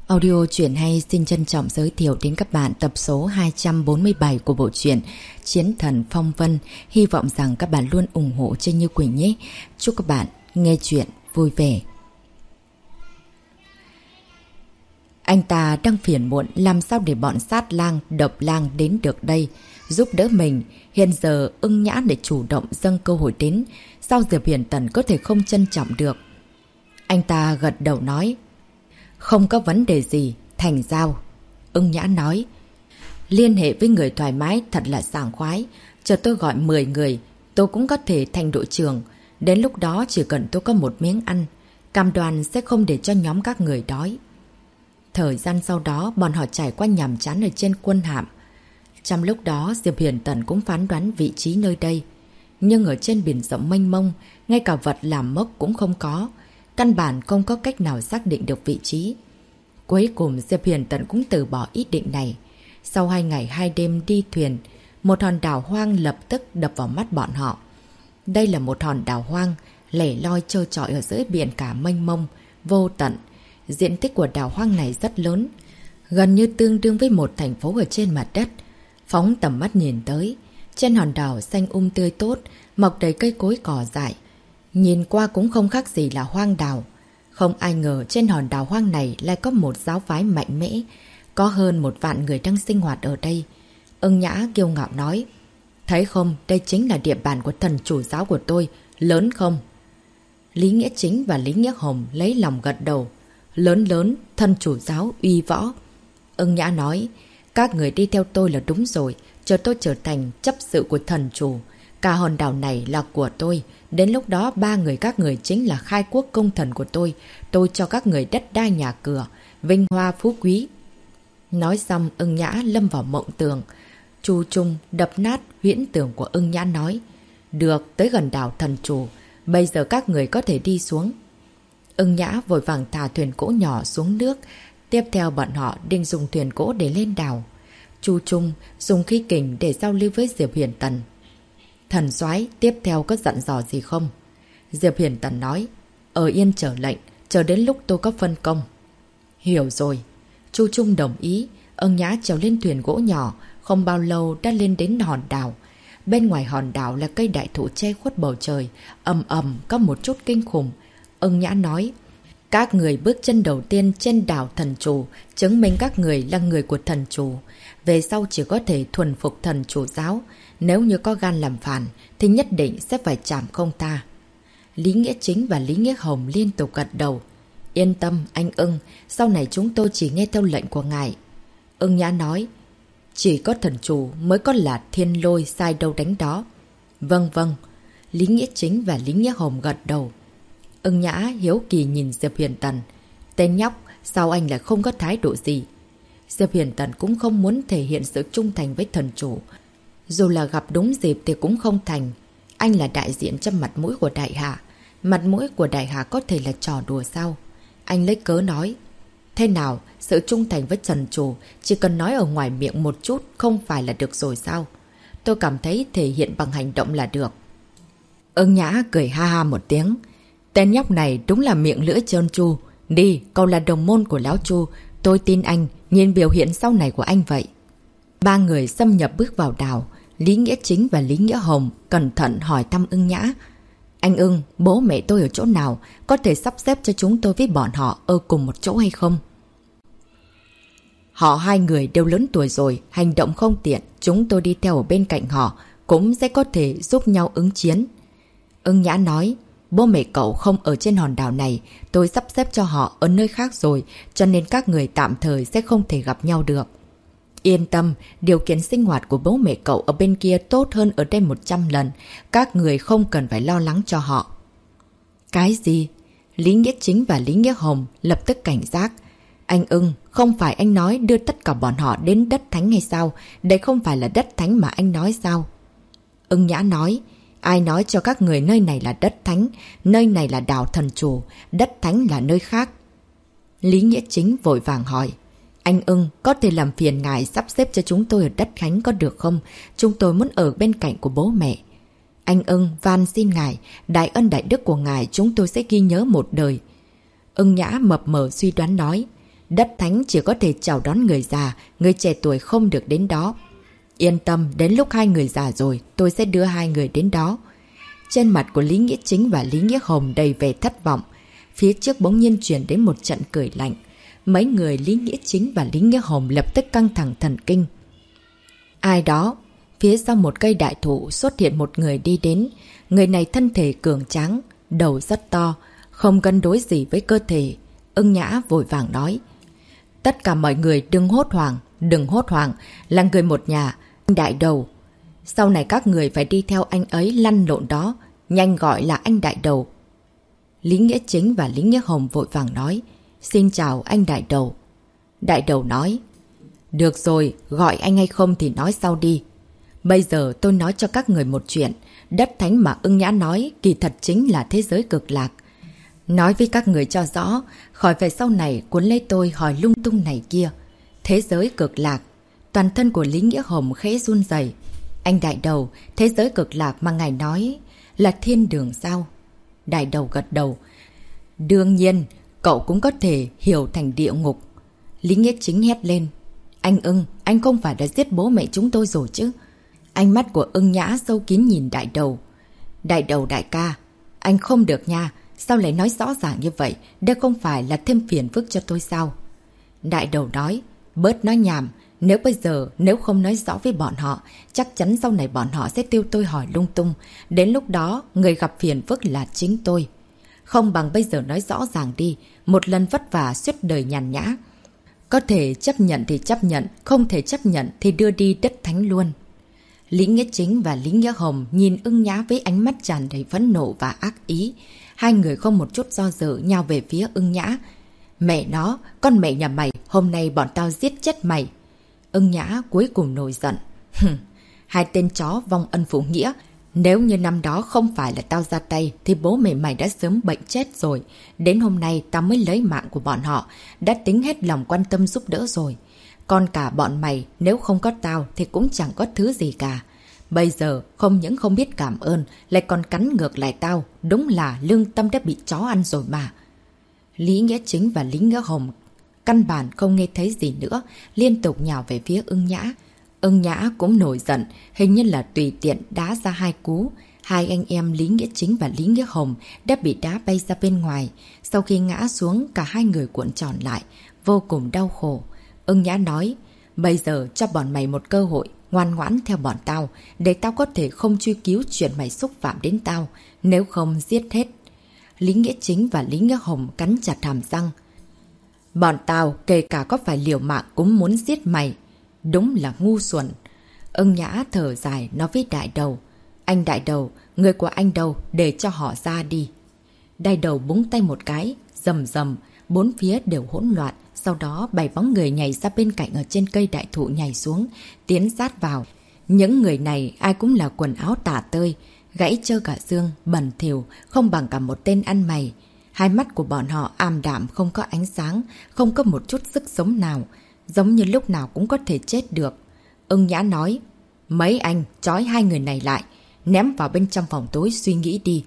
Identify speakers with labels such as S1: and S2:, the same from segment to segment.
S1: Audio truyện hay xin trân trọng giới thiệu đến các bạn tập số 247 của bộ truyện Chiến Thần Phong Vân. Hy vọng rằng các bạn luôn ủng hộ Trinh Như Quỳnh nhé. Chúc các bạn nghe truyện vui vẻ. Anh ta đang phiền muộn làm sao để bọn sát lang, độc lang đến được đây, giúp đỡ mình. Hiện giờ Ưng Nhã để chủ động dâng cơ hội đến, sao Diệp Huyền Tần có thể không trân trọng được. Anh ta gật đầu nói: không có vấn đề gì, thành giao. Ưng Nhã nói: liên hệ với người thoải mái thật là sảng khoái. Chờ tôi gọi 10 người, tôi cũng có thể thành đội trưởng. Đến lúc đó chỉ cần tôi có một miếng ăn, cam đoan sẽ không để cho nhóm các người đói. Thời gian sau đó bọn họ trải qua nhàm chán ở trên quân hạm. Trong lúc đó Diệp Huyền Tần cũng phán đoán vị trí nơi đây. Nhưng ở trên biển rộng mênh mông, ngay cả vật làm mốc cũng không có. Căn bản không có cách nào xác định được vị trí. Cuối cùng Diệp Huyền Tần cũng từ bỏ ý định này. Sau 2 ngày 2 đêm đi thuyền, một hòn đảo hoang lập tức đập vào mắt bọn họ. Đây là một hòn đảo hoang, lẻ loi trơ trọi ở giữa biển cả mênh mông, vô tận. Diện tích của đảo hoang này rất lớn, gần như tương đương với một thành phố ở trên mặt đất. Phóng tầm mắt nhìn tới, trên hòn đảo xanh tươi tốt, mọc đầy cây cối cỏ dại. Nhìn qua cũng không khác gì là hoang đảo. Không ai ngờ trên hòn đảo hoang này lại có một giáo phái mạnh mẽ. Có hơn 1 vạn người đang sinh hoạt ở đây. Ưng Nhã kiêu ngạo nói: thấy không, đây chính là địa bàn của thần chủ giáo của tôi, lớn không? Lý Nghĩa Chính và Lý Nghĩa Hồng lấy lòng gật đầu: lớn lớn, thần chủ giáo uy võ. Ưng Nhã nói: các người đi theo tôi là đúng rồi, chờ tôi trở thành chấp sự của thần chủ. Cả hòn đảo này là của tôi. Đến lúc đó 3 người các người chính là khai quốc công thần của tôi. Tôi cho các người đất đai nhà cửa, vinh hoa phú quý. Nói xong Ưng Nhã lâm vào mộng tưởng. Chu Trung đập nát huyễn tưởng của Ưng Nhã nói: được, tới gần đảo thần chủ, bây giờ các người có thể đi xuống. Ưng Nhã vội vàng thả thuyền gỗ nhỏ xuống nước. Tiếp theo bọn họ định dùng thuyền gỗ để lên đảo. Chu Trung dùng khí kình để giao lưu với Diệp Huyền Tần. Thần soái tiếp theo có dặn dò gì không? Diệp Huyền Tần nói: ở yên chờ lệnh, chờ đến lúc tôi có phân công. Hiểu rồi. Chu Trung đồng ý. Ưng Nhã trèo lên thuyền gỗ nhỏ, không bao lâu đã lên đến hòn đảo. Bên ngoài hòn đảo là cây đại thụ che khuất bầu trời, ầm ầm có một chút kinh khủng. Ưng Nhã nói: các người bước chân đầu tiên trên đảo thần chủ, chứng minh các người là người của thần chủ. Về sau chỉ có thể thuần phục thần chủ giáo. Nếu như có gan làm phản thì nhất định sẽ phải chảm không tha. Lý Nghĩa Chính và Lý Nghĩa Hồng liên tục gật đầu: yên tâm anh Ưng, sau này chúng tôi chỉ nghe theo lệnh của ngài. Ưng Nhã nói: chỉ có thần chủ mới có là thiên lôi sai đâu đánh đó. Vâng vâng. Lý Nghĩa Chính và Lý Nghĩa Hồng gật đầu. Ưng Nhã hiếu kỳ nhìn Diệp Huyền Tần: tên nhóc, sao anh lại không có thái độ gì? Diệp Huyền Tần cũng không muốn thể hiện sự trung thành với thần chủ. Dù là gặp đúng dịp thì cũng không thành. Anh là đại diện cho mặt mũi của đại hạ. Mặt mũi của đại hạ có thể là trò đùa sao? Anh lấy cớ nói: thế nào, sự trung thành với thần chủ chỉ cần nói ở ngoài miệng một chút không phải là được rồi sao? Tôi cảm thấy thể hiện bằng hành động là được. Ưng Nhã cười ha ha một tiếng: tên nhóc này đúng là miệng lưỡi trơn tru. Đi, cậu là đồng môn của lão Chu, tôi tin anh, nhìn biểu hiện sau này của anh vậy. 3 người xâm nhập bước vào đảo. Lý Nghĩa Chính và Lý Nghĩa Hồng cẩn thận hỏi thăm Ưng Nhã: anh Ưng, bố mẹ tôi ở chỗ nào? Có thể sắp xếp cho chúng tôi với bọn họ ở cùng một chỗ hay không? Họ 2 người đều lớn tuổi rồi, hành động không tiện. Chúng tôi đi theo ở bên cạnh họ cũng sẽ có thể giúp nhau ứng chiến. Ưng Nhã nói: bố mẹ cậu không ở trên hòn đảo này, tôi sắp xếp cho họ ở nơi khác rồi, cho nên các người tạm thời sẽ không thể gặp nhau được. Yên tâm, điều kiện sinh hoạt của bố mẹ cậu ở bên kia tốt hơn ở đây 100 lần. Các người không cần phải lo lắng cho họ. Cái gì? Lý Nghĩa Chính và Lý Nghĩa Hồng lập tức cảnh giác. Anh Ưng, không phải anh nói đưa tất cả bọn họ đến đất thánh hay sao? Đây không phải là đất thánh mà anh nói sao? Ưng Nhã nói: ai nói cho các người nơi này là đất thánh? Nơi này là đảo thần chủ, đất thánh là nơi khác. Lý Nghĩa Chính vội vàng hỏi: anh Ưng, có thể làm phiền ngài sắp xếp cho chúng tôi ở đất thánh có được không? Chúng tôi muốn ở bên cạnh của bố mẹ. Anh Ưng, van xin ngài, đại ân đại đức của ngài chúng tôi sẽ ghi nhớ một đời. Ưng Nhã mập mờ suy đoán nói: Đất thánh chỉ có thể chào đón người già, người trẻ tuổi không được đến đó. Yên tâm, đến lúc hai người già rồi, tôi sẽ đưa hai người đến đó. Trên mặt của Lý Nghĩa Chính và Lý Nghĩa Hồng đầy vẻ thất vọng. Phía trước bỗng nhiên truyền đến một trận cười lạnh. Mấy người Lý Nghĩa Chính và Lý Nghĩa Hồng lập tức căng thẳng thần kinh. Ai đó? Phía sau một cây đại thụ xuất hiện một người đi đến. Người này thân thể cường tráng, đầu rất to, không cân đối gì với cơ thể. Ưng Nhã vội vàng nói. Tất cả mọi người đừng hốt hoảng, là người một nhà, anh Đại Đầu. Sau này các người phải đi theo anh ấy lăn lộn đó, nhanh gọi là anh Đại Đầu. Lý Nghĩa Chính và Lý Nghĩa Hồng vội vàng nói. Xin chào anh Đại Đầu. Đại Đầu nói. Được rồi, gọi anh hay không thì nói sau đi. Bây giờ tôi nói cho các người một chuyện. Đất thánh mà Ưng Nhã nói kỳ thật chính là thế giới cực lạc. Nói với các người cho rõ, khỏi phải sau này cuốn lấy tôi hỏi lung tung này kia. Thế giới cực lạc. Toàn thân của Lý Nghĩa Hồng khẽ run rẩy. Anh Đại Đầu, thế giới cực lạc mà ngài nói là thiên đường sao? Đại Đầu gật đầu. Đương nhiên, cậu cũng có thể hiểu thành địa ngục. Lý Nghĩa Chính hét lên. Anh Ưng, anh không phải đã giết bố mẹ chúng tôi rồi chứ? Ánh mắt của Ưng Nhã sâu kín nhìn Đại Đầu. Đại Đầu đại ca, anh không được nha. Sao lại nói rõ ràng như vậy? Đây không phải là thêm phiền phức cho tôi sao? Đại Đầu nói. Bớt nói nhảm. Nếu không nói rõ với bọn họ, chắc chắn sau này bọn họ sẽ tiêu tôi hỏi lung tung. Đến lúc đó, người gặp phiền phức là chính tôi. Không bằng bây giờ nói rõ ràng đi. Một lần vất vả suốt đời nhàn nhã. Có thể chấp nhận thì chấp nhận, không thể chấp nhận thì đưa đi đất thánh luôn. Lý Nghĩa Chính và Lý Nghĩa Hồng nhìn Ưng Nhã với ánh mắt tràn đầy phẫn nộ và ác ý. Hai người không một chút do dự nhào về phía Ưng Nhã. Mẹ nó, con mẹ nhà mày, hôm nay bọn tao giết chết mày. Ưng Nhã cuối cùng nổi giận. Hai tên chó vong ân phụ nghĩa. Nếu như năm đó không phải là tao ra tay thì bố mẹ mày đã sớm bệnh chết rồi. Đến hôm nay tao mới lấy mạng của bọn họ, đã tính hết lòng quan tâm giúp đỡ rồi. Còn cả bọn mày nếu không có tao thì cũng chẳng có thứ gì cả. Bây giờ không những không biết cảm ơn lại còn cắn ngược lại tao. Đúng là lương tâm đã bị chó ăn rồi mà. Lý Nghĩa Chính và Lý Nghĩa Hồng căn bản không nghe thấy gì nữa, liên tục nhào về phía Ưng Nhã. Ưng Nhã cũng nổi giận, hình như là tùy tiện đá ra hai cú. Hai anh em Lý Nghĩa Chính và Lý Nghĩa Hồng đã bị đá bay ra bên ngoài. Sau khi ngã xuống, cả hai người cuộn tròn lại, vô cùng đau khổ. Ưng Nhã nói, bây giờ cho bọn mày một cơ hội, ngoan ngoãn theo bọn tao, để tao có thể không truy cứu chuyện mày xúc phạm đến tao, nếu không giết hết. Lý Nghĩa Chính và Lý Nghĩa Hồng cắn chặt hàm răng. Bọn tao kể cả có phải liều mạng cũng muốn giết mày. Đúng là ngu xuẩn. Ưng Nhã thở dài nói với Đại Đầu. Anh Đại Đầu, người của anh đâu, để cho họ ra đi. Đại Đầu búng tay một cái, rầm rầm, bốn phía đều hỗn loạn. Sau đó 7 bóng người nhảy ra bên cạnh ở trên cây đại thụ nhảy xuống, tiến sát vào. Những người này ai cũng là quần áo tả tơi, gãy trơ cả xương, bẩn thỉu, không bằng cả một tên ăn mày. Hai mắt của bọn họ ảm đạm không có ánh sáng, không có một chút sức sống nào, giống như lúc nào cũng có thể chết được. Ưng Nhã nói, mấy anh trói hai người này lại, ném vào bên trong phòng tối suy nghĩ đi.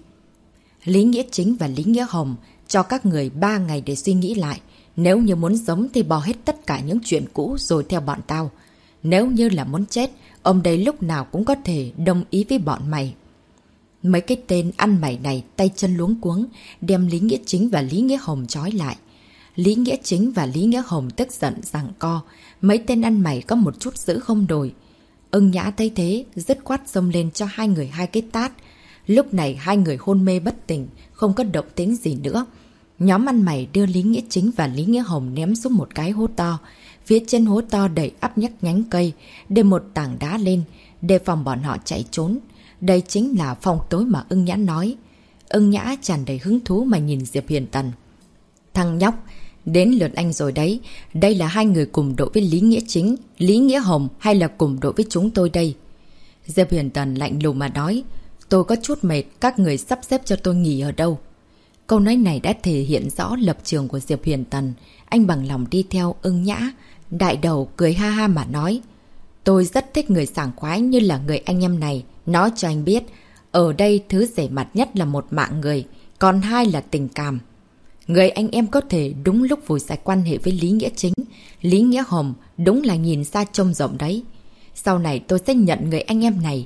S1: Lý Nghĩa Chính và Lý Nghĩa Hồng cho các người 3 ngày để suy nghĩ lại. Nếu như muốn sống thì bỏ hết tất cả những chuyện cũ rồi theo bọn tao. Nếu như là muốn chết, ông đây lúc nào cũng có thể đồng ý với bọn mày. Mấy cái tên ăn mày này tay chân luống cuống, đem Lý Nghĩa Chính và Lý Nghĩa Hồng trói lại. Lý Nghĩa Chính và Lý Nghĩa Hồng tức giận giằng co. Mấy tên ăn mày có một chút giữ không đổi. Ưng Nhã thấy thế, dứt khoát xông lên cho hai người 2 cái tát. Lúc này hai người hôn mê bất tỉnh, không có động tĩnh gì nữa. Nhóm ăn mày đưa Lý Nghĩa Chính và Lý Nghĩa Hồng ném xuống một cái hố to. Phía trên hố to đầy ắp nhắc nhánh cây, để một tảng đá lên, đề phòng bọn họ chạy trốn. Đây chính là phòng tối mà Ưng Nhã nói. Ưng Nhã tràn đầy hứng thú mà nhìn Diệp Huyền Tần. Thằng nhóc, đến lượt anh rồi đấy. Đây là hai người cùng đội với Lý Nghĩa Chính, Lý Nghĩa Hồng hay là cùng đội với chúng tôi đây? Diệp Huyền Tần lạnh lùng mà nói. Tôi có chút mệt, các người sắp xếp cho tôi nghỉ ở đâu? Câu nói này đã thể hiện rõ lập trường của Diệp Huyền Tần. Anh bằng lòng đi theo Ưng Nhã. Đại Đầu cười ha ha mà nói. Tôi rất thích người sảng khoái như là người anh em này. Nói cho anh biết, ở đây thứ rẻ mặt nhất là một mạng người, còn hai là tình cảm. Người anh em có thể đúng lúc vùi sạch quan hệ với Lý Nghĩa Chính. Lý Nghĩa Hồng đúng là nhìn xa trông rộng đấy. Sau này tôi sẽ nhận người anh em này.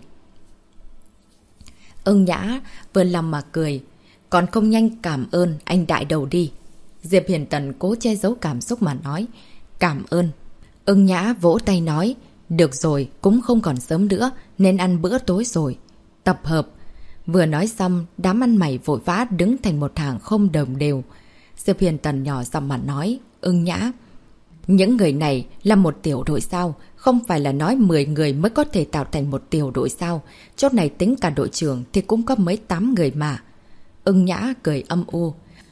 S1: Ưng Nhã vừa làm mà cười. Còn không nhanh cảm ơn anh đại đầu đi. Diệp Hiền Tần cố che giấu cảm xúc mà nói. Cảm ơn. Ưng Nhã vỗ tay nói. Được rồi, cũng không còn sớm nữa, nên ăn bữa tối rồi. Tập hợp. Vừa nói xong, đám ăn mày vội vã đứng thành một hàng không đồng đều. Diệp Hiền Tần nhỏ giọng mà nói. Ưng Nhã, những người này là một tiểu đội sao? Không phải là nói 10 người mới có thể tạo thành một tiểu đội sao? Chốt này tính cả đội trưởng thì cũng có mấy 8 người mà. Ưng Nhã cười âm u.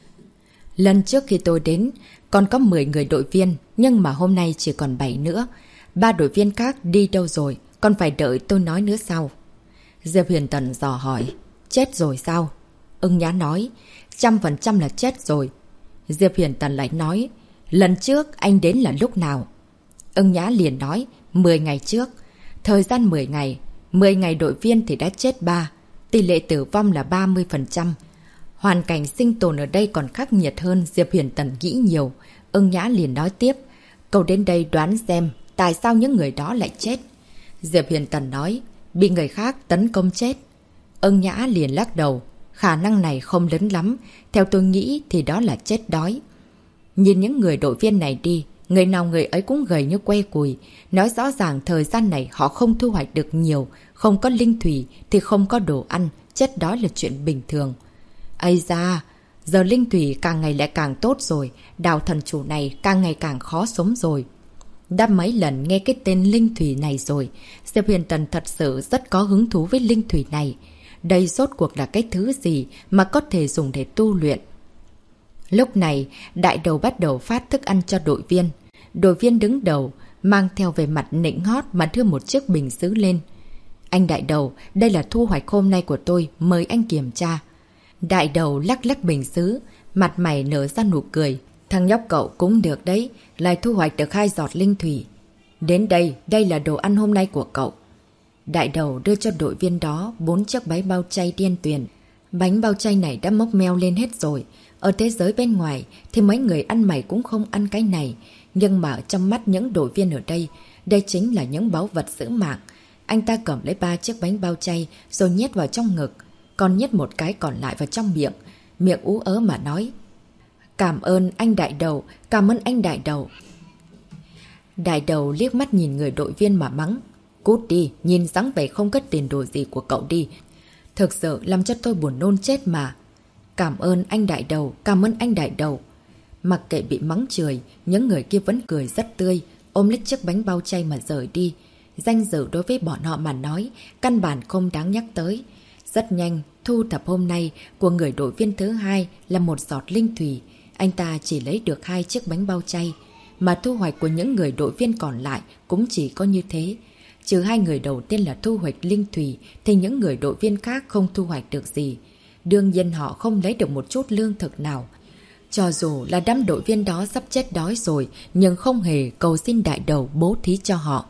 S1: Lần trước khi tôi đến, còn có 10 người đội viên, nhưng mà hôm nay chỉ còn 7 nữa. 3 đội viên khác đi đâu rồi? Còn phải đợi tôi nói nữa sao? Diệp Hiền Tần dò hỏi. Chết rồi sao? Ưng Nhã nói. 100% là chết rồi. Diệp Hiền Tần lại nói. Lần trước anh đến là lúc nào? Ưng Nhã liền nói. 10 ngày trước. Thời gian 10 ngày. 10 ngày đội viên thì đã chết 3. Tỷ lệ tử vong là 30%. Hoàn cảnh sinh tồn ở đây còn khắc nghiệt hơn. Diệp Hiền Tần nghĩ nhiều. Ưng Nhã liền nói tiếp. Cậu đến đây đoán xem tại sao những người đó lại chết. Diệp Hiền Tần nói. Bị người khác tấn công chết. Ưng Nhã liền lắc đầu. Khả năng này không lớn lắm. Theo tôi nghĩ thì đó là chết đói. Nhìn những người đội viên này đi. Người nào người ấy cũng gầy như que cùi. Nói rõ ràng thời gian này họ không thu hoạch được nhiều. Không có linh thủy thì không có đồ ăn. Chết đói là chuyện bình thường. Ây da, giờ linh thủy càng ngày lại càng tốt rồi. Đào thần chủ này càng ngày càng khó sống rồi. Đã mấy lần nghe cái tên linh thủy này rồi. Diệp Hiền Tần thật sự rất có hứng thú với linh thủy này. Đây rốt cuộc là cái thứ gì mà có thể dùng để tu luyện. Lúc này, đại đầu bắt đầu phát thức ăn cho đội viên. Đội viên đứng đầu, mang theo về mặt nịnh hót mà đưa một chiếc bình sứ lên. Anh đại đầu, đây là thu hoạch hôm nay của tôi, mời anh kiểm tra. Đại đầu lắc lắc bình sứ, mặt mày nở ra nụ cười. Thằng nhóc cậu cũng được đấy, lại thu hoạch được 2 giọt linh thủy. Đến đây, đây là đồ ăn hôm nay của cậu. Đại đầu đưa cho đội viên đó 4 chiếc bánh bao chay điên tuyền. Bánh bao chay này đã mốc meo lên hết rồi. Ở thế giới bên ngoài thì mấy người ăn mày cũng không ăn cái này. Nhưng mà trong mắt những đội viên ở đây, đây chính là những báu vật giữ mạng. Anh ta cầm lấy 3 chiếc bánh bao chay rồi nhét vào trong ngực. Còn nhét một cái còn lại vào trong miệng. Miệng ú ớ mà nói. Cảm ơn anh đại đầu, cảm ơn anh đại đầu. Đại đầu liếc mắt nhìn người đội viên mà mắng. Cút đi, nhìn dáng vẻ không cất tiền đồ gì của cậu đi. Thực sự làm cho tôi buồn nôn chết mà. Cảm ơn anh đại đầu, cảm ơn anh đại đầu. Mặc kệ bị mắng chửi, những người kia vẫn cười rất tươi, ôm lấy chiếc bánh bao chay mà rời đi. Danh dự đối với bọn họ mà nói, căn bản không đáng nhắc tới. Rất nhanh, thu thập hôm nay của người đội viên thứ 2 là 1 giọt linh thủy. Anh ta chỉ lấy được 2 chiếc bánh bao chay, mà thu hoạch của những người đội viên còn lại cũng chỉ có như thế. Trừ 2 người đầu tiên là thu hoạch linh thủy, thì những người đội viên khác không thu hoạch được gì. Đương nhiên họ không lấy được một chút lương thực nào. Cho dù là đám đội viên đó sắp chết đói rồi, nhưng không hề cầu xin đại đầu bố thí cho họ.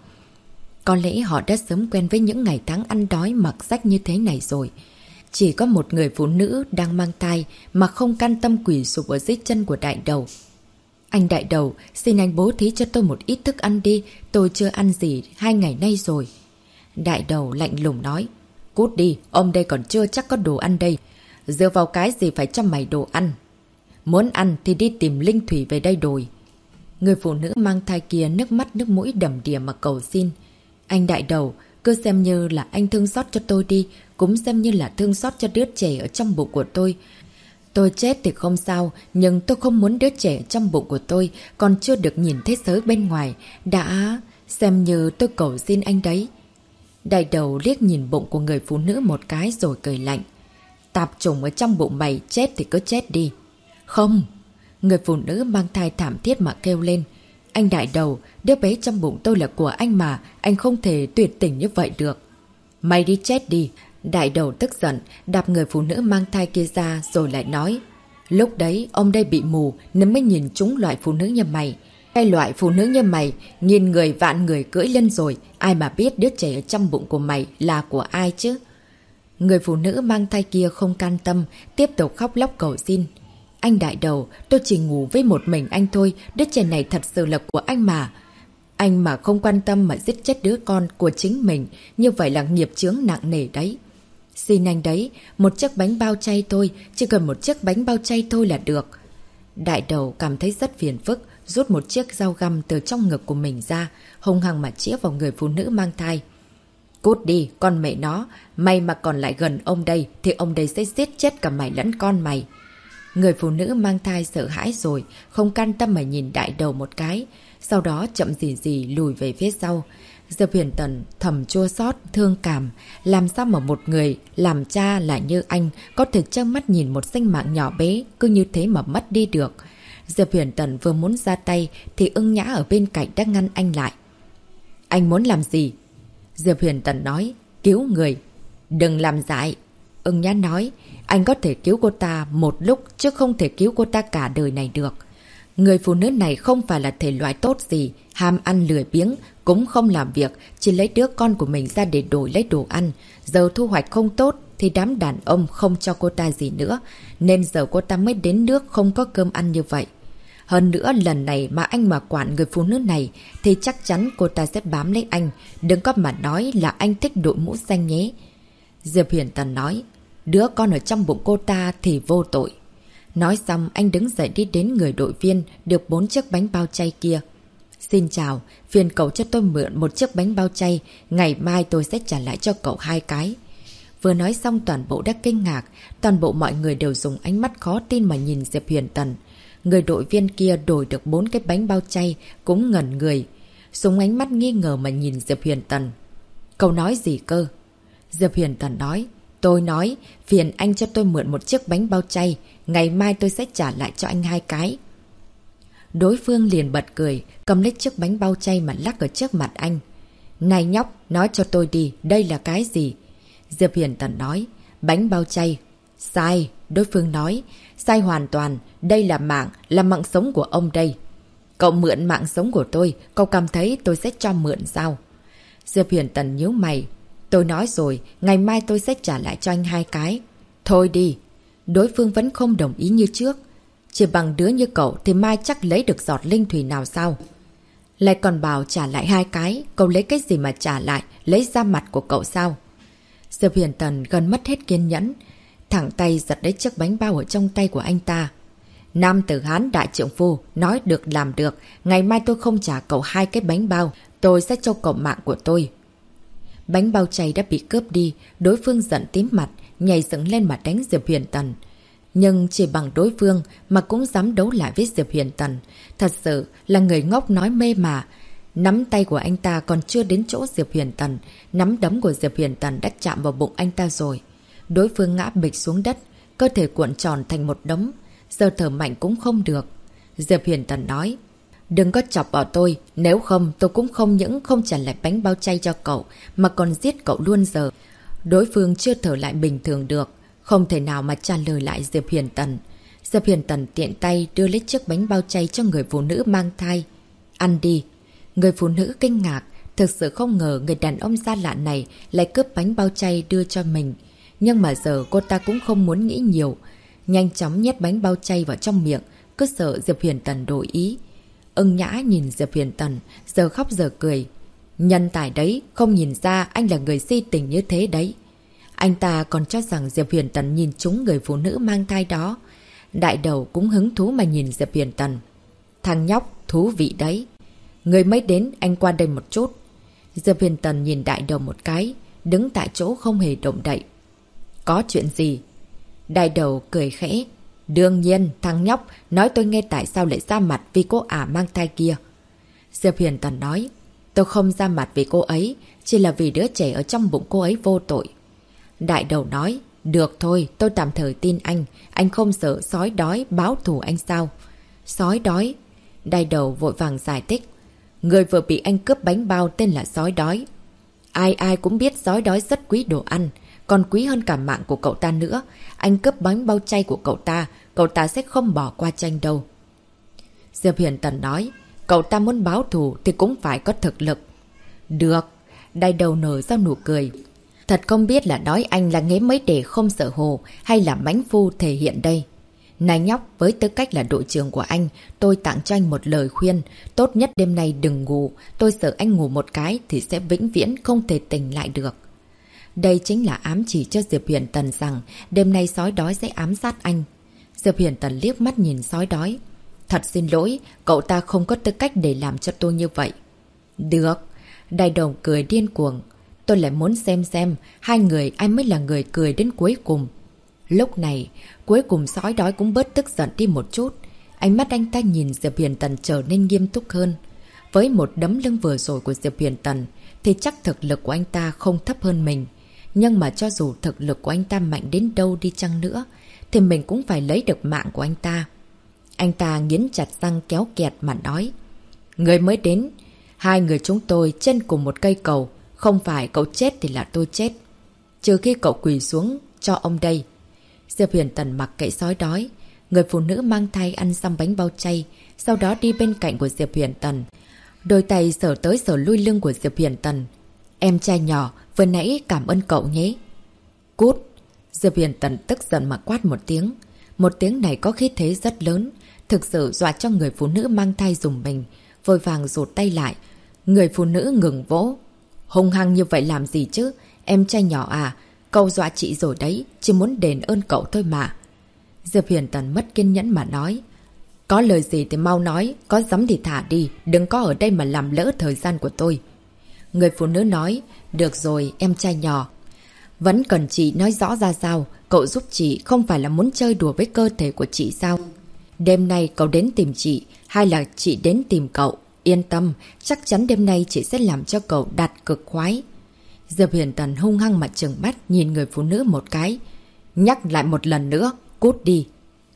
S1: Có lẽ họ đã sớm quen với những ngày tháng ăn đói mặc rách như thế này rồi. Chỉ có một người phụ nữ đang mang thai mà không can tâm quỳ sụp ở dưới chân của đại đầu. Anh đại đầu, xin anh bố thí cho tôi một ít thức ăn đi, tôi chưa ăn gì 2 ngày nay rồi. Đại đầu lạnh lùng nói. Cút đi, ông đây còn chưa chắc có đồ ăn đây. Dựa vào cái gì phải cho mày đồ ăn? Muốn ăn thì đi tìm linh thủy về đây đòi. Người phụ nữ mang thai kia nước mắt nước mũi đầm đìa mà cầu xin. Anh đại đầu, cứ xem như là anh thương xót cho tôi đi, cũng xem như là thương xót cho đứa trẻ ở trong bụng của tôi. Tôi chết thì không sao, nhưng tôi không muốn đứa trẻ trong bụng của tôi còn chưa được nhìn thế giới bên ngoài. Đã xem như tôi cầu xin anh đấy. Đại đầu liếc nhìn bụng của người phụ nữ một cái rồi cười lạnh. Tạp chủng ở trong bụng mày, chết thì cứ chết đi. Không! Người phụ nữ mang thai thảm thiết mà kêu lên. Anh đại đầu, đứa bé trong bụng tôi là của anh mà, anh không thể tuyệt tình như vậy được. Mày đi chết đi! Đại đầu tức giận, đạp người phụ nữ mang thai kia ra rồi lại nói. Lúc đấy ông đây bị mù nên mới nhìn trúng loại phụ nữ như mày. Cái loại phụ nữ như mày, nhìn người vạn người cưỡi lên rồi, ai mà biết đứa trẻ ở trong bụng của mày là của ai chứ? Người phụ nữ mang thai kia không can tâm, tiếp tục khóc lóc cầu xin. Anh Đại Đầu, tôi chỉ ngủ với một mình anh thôi, đứa trẻ này thật sự là của anh mà. Anh mà không quan tâm mà giết chết đứa con của chính mình, như vậy là nghiệp chướng nặng nề đấy. Xin anh đấy, một chiếc bánh bao chay thôi, chỉ cần một chiếc bánh bao chay thôi là được. Đại Đầu cảm thấy rất phiền phức, rút một chiếc dao găm từ trong ngực của mình ra, hung hăng mà chĩa vào người phụ nữ mang thai. Cút đi, con mẹ nó, mày mà còn lại gần ông đây thì ông đây sẽ giết chết cả mày lẫn con mày. Người phụ nữ mang thai sợ hãi rồi, không can tâm mà nhìn Đại Đầu một cái, sau đó chậm gì lùi về phía sau. Diệp Huyền Tần thầm chua xót, thương cảm, làm sao mà một người làm cha lại như anh có thể trơ mắt nhìn một sinh mạng nhỏ bé cứ như thế mà mất đi được. Diệp Huyền Tần vừa muốn ra tay thì Ưng Nhã ở bên cạnh đã ngăn anh lại. Anh muốn làm gì? Diệp Huyền Tần nói, cứu người. Đừng làm dại. Ưng Nhã nói, anh có thể cứu cô ta một lúc chứ không thể cứu cô ta cả đời này được. Người phụ nữ này không phải là thể loại tốt gì, ham ăn lười biếng, cũng không làm việc, chỉ lấy đứa con của mình ra để đổi lấy đồ ăn. Giờ thu hoạch không tốt thì đám đàn ông không cho cô ta gì nữa, nên giờ cô ta mới đến nước không có cơm ăn như vậy. Hơn nữa lần này mà anh mà quản người phụ nữ này thì chắc chắn cô ta sẽ bám lấy anh, đừng có mà nói là anh thích đội mũ xanh nhé. Diệp Huyền Tần nói, đứa con ở trong bụng cô ta thì vô tội. Nói xong anh đứng dậy đi đến người đội viên được 4 chiếc bánh bao chay kia. Xin chào, phiền cậu cho tôi mượn một chiếc bánh bao chay, ngày mai tôi sẽ trả lại cho cậu 2 cái. Vừa nói xong toàn bộ đã kinh ngạc, toàn bộ mọi người đều dùng ánh mắt khó tin mà nhìn Diệp Huyền Tần. Người đội viên kia đổi được 4 cái bánh bao chay cũng ngẩn người, dùng ánh mắt nghi ngờ mà nhìn Diệp Huyền Tần. Cậu nói gì cơ? Diệp Huyền Tần nói, tôi nói phiền anh cho tôi mượn một chiếc bánh bao chay, ngày mai tôi sẽ trả lại cho anh 2 cái. Đối phương liền bật cười, cầm lấy chiếc bánh bao chay mà lắc ở trước mặt anh. Này nhóc, nói cho tôi đi, đây là cái gì? Diệp Huyền Tần nói, bánh bao chay. Sai, đối phương nói, sai hoàn toàn, đây là mạng sống của ông đây. Cậu mượn mạng sống của tôi, cậu cảm thấy tôi sẽ cho mượn sao? Diệp Huyền Tần nhíu mày, tôi nói rồi, ngày mai tôi sẽ trả lại cho anh 2 cái. Thôi đi. Đối phương vẫn không đồng ý như trước. Chỉ bằng đứa như cậu thì mai chắc lấy được giọt linh thủy nào sao? Lại còn bảo trả lại 2 cái, cậu lấy cái gì mà trả lại, lấy ra mặt của cậu sao? Diệp Huyền Tần gần mất hết kiên nhẫn, thẳng tay giật lấy chiếc bánh bao ở trong tay của anh ta. Nam tử Hán đại trượng phu, nói được làm được, ngày mai tôi không trả cậu 2 cái bánh bao, tôi sẽ cho cậu mạng của tôi. Bánh bao chay đã bị cướp đi, đối phương giận tím mặt, nhảy dựng lên mà đánh Diệp Huyền Tần. Nhưng chỉ bằng đối phương mà cũng dám đấu lại với Diệp Huyền Tần. Thật sự là người ngốc nói mê mà. Nắm tay của anh ta còn chưa đến chỗ Diệp Huyền Tần, nắm đấm của Diệp Huyền Tần đã chạm vào bụng anh ta rồi. Đối phương ngã bịch xuống đất, cơ thể cuộn tròn thành một đống, giờ thở mạnh cũng không được. Diệp Huyền Tần nói, đừng có chọc vào tôi, nếu không tôi cũng không những không trả lại bánh bao chay cho cậu, mà còn giết cậu luôn giờ. Đối phương chưa thở lại bình thường được, không thể nào mà trả lời lại Diệp Huyền Tần. Diệp Huyền Tần tiện tay đưa lấy chiếc bánh bao chay cho người phụ nữ mang thai. Ăn đi. Người phụ nữ kinh ngạc, thực sự không ngờ người đàn ông xa lạ này lại cướp bánh bao chay đưa cho mình. Nhưng mà giờ cô ta cũng không muốn nghĩ nhiều. Nhanh chóng nhét bánh bao chay vào trong miệng, cứ sợ Diệp Huyền Tần đổi ý. Ưng Nhã nhìn Diệp Huyền Tần, giờ khóc giờ cười. Nhân tài đấy, không nhìn ra anh là người si tình như thế đấy. Anh ta còn cho rằng Diệp Huyền Tần nhìn trúng người phụ nữ mang thai đó. Đại Đầu cũng hứng thú mà nhìn Diệp Huyền Tần. Thằng nhóc, thú vị đấy. Người mới đến, anh qua đây một chút. Diệp Huyền Tần nhìn Đại Đầu một cái, đứng tại chỗ không hề động đậy. Có chuyện gì? Đại Đầu cười khẽ. Đương nhiên, thằng nhóc, nói tôi nghe tại sao lại ra mặt vì cô ả mang thai kia. Diệp Huyền Tần nói, tôi không ra mặt vì cô ấy, chỉ là vì đứa trẻ ở trong bụng cô ấy vô tội. Đại Đầu nói, được thôi, tôi tạm thời tin anh không sợ sói đói báo thù anh sao? Sói đói? Đại Đầu vội vàng giải thích, người vừa bị anh cướp bánh bao tên là sói đói. Ai cũng biết sói đói rất quý đồ ăn, còn quý hơn cả mạng của cậu ta nữa. Anh cướp bánh bao chay của cậu ta sẽ không bỏ qua tranh đâu. Diệp Huyền Tần nói, cậu ta muốn báo thù thì cũng phải có thực lực. Được. Đại Đầu nở ra nụ cười. Thật không biết là nói anh là nghế mấy để không sợ hồ hay là mãnh phu thể hiện đây. Này nhóc, với tư cách là đội trưởng của anh, tôi tặng cho anh một lời khuyên. Tốt nhất đêm nay đừng ngủ, tôi sợ anh ngủ một cái thì sẽ vĩnh viễn không thể tỉnh lại được. Đây chính là ám chỉ cho Diệp Huyền Tần rằng đêm nay sói đói sẽ ám sát anh. Diệp Huyền Tần liếc mắt nhìn sói đói. Thật xin lỗi, cậu ta không có tư cách để làm cho tôi như vậy. Được. Đại đồng cười điên cuồng. Tôi lại muốn xem hai người ai mới là người cười đến cuối cùng. Lúc này, cuối cùng sói đói cũng bớt tức giận đi một chút. Ánh mắt anh ta nhìn Diệp Huyền Tần trở nên nghiêm túc hơn. Với một đấm lưng vừa rồi của Diệp Huyền Tần thì chắc thực lực của anh ta không thấp hơn mình. Nhưng mà cho dù thực lực của anh ta mạnh đến đâu đi chăng nữa thì mình cũng phải lấy được mạng của anh ta. Anh ta nghiến chặt răng kéo kẹt mà nói. Người mới đến, hai người chúng tôi trên cùng một cây cầu. Không phải cậu chết thì là tôi chết. Trừ khi cậu quỳ xuống cho ông đây. Diệp Huyền Tần mặc kệ sói đói. Người phụ nữ mang thai ăn xong bánh bao chay, sau đó đi bên cạnh của Diệp Huyền Tần. Đôi tay sờ tới sờ lui lưng của Diệp Huyền Tần. Em trai nhỏ, vừa nãy cảm ơn cậu nhé. Cút! Diệp Huyền Tần tức giận mà quát một tiếng. Một tiếng này có khí thế rất lớn, thực sự dọa cho người phụ nữ mang thai dùng mình, vội vàng rụt tay lại. Người phụ nữ ngừng vỗ. Hung hăng như vậy làm gì chứ? Em trai nhỏ à? Cậu dọa chị rồi đấy, chỉ muốn đền ơn cậu thôi mà. Diệp Huyền Tần mất kiên nhẫn mà nói. Có lời gì thì mau nói, có dám thì thả đi, đừng có ở đây mà làm lỡ thời gian của tôi. Người phụ nữ nói. Được rồi, em trai nhỏ. Vẫn cần chị nói rõ ra sao? Cậu giúp chị không phải là muốn chơi đùa với cơ thể của chị sao? Đêm nay cậu đến tìm chị, hay là chị đến tìm cậu? Yên tâm, chắc chắn đêm nay chị sẽ làm cho cậu đạt cực khoái. Diệp Huyền Tần hung hăng mà trừng mắt nhìn người phụ nữ một cái. Nhắc lại một lần nữa, cút đi.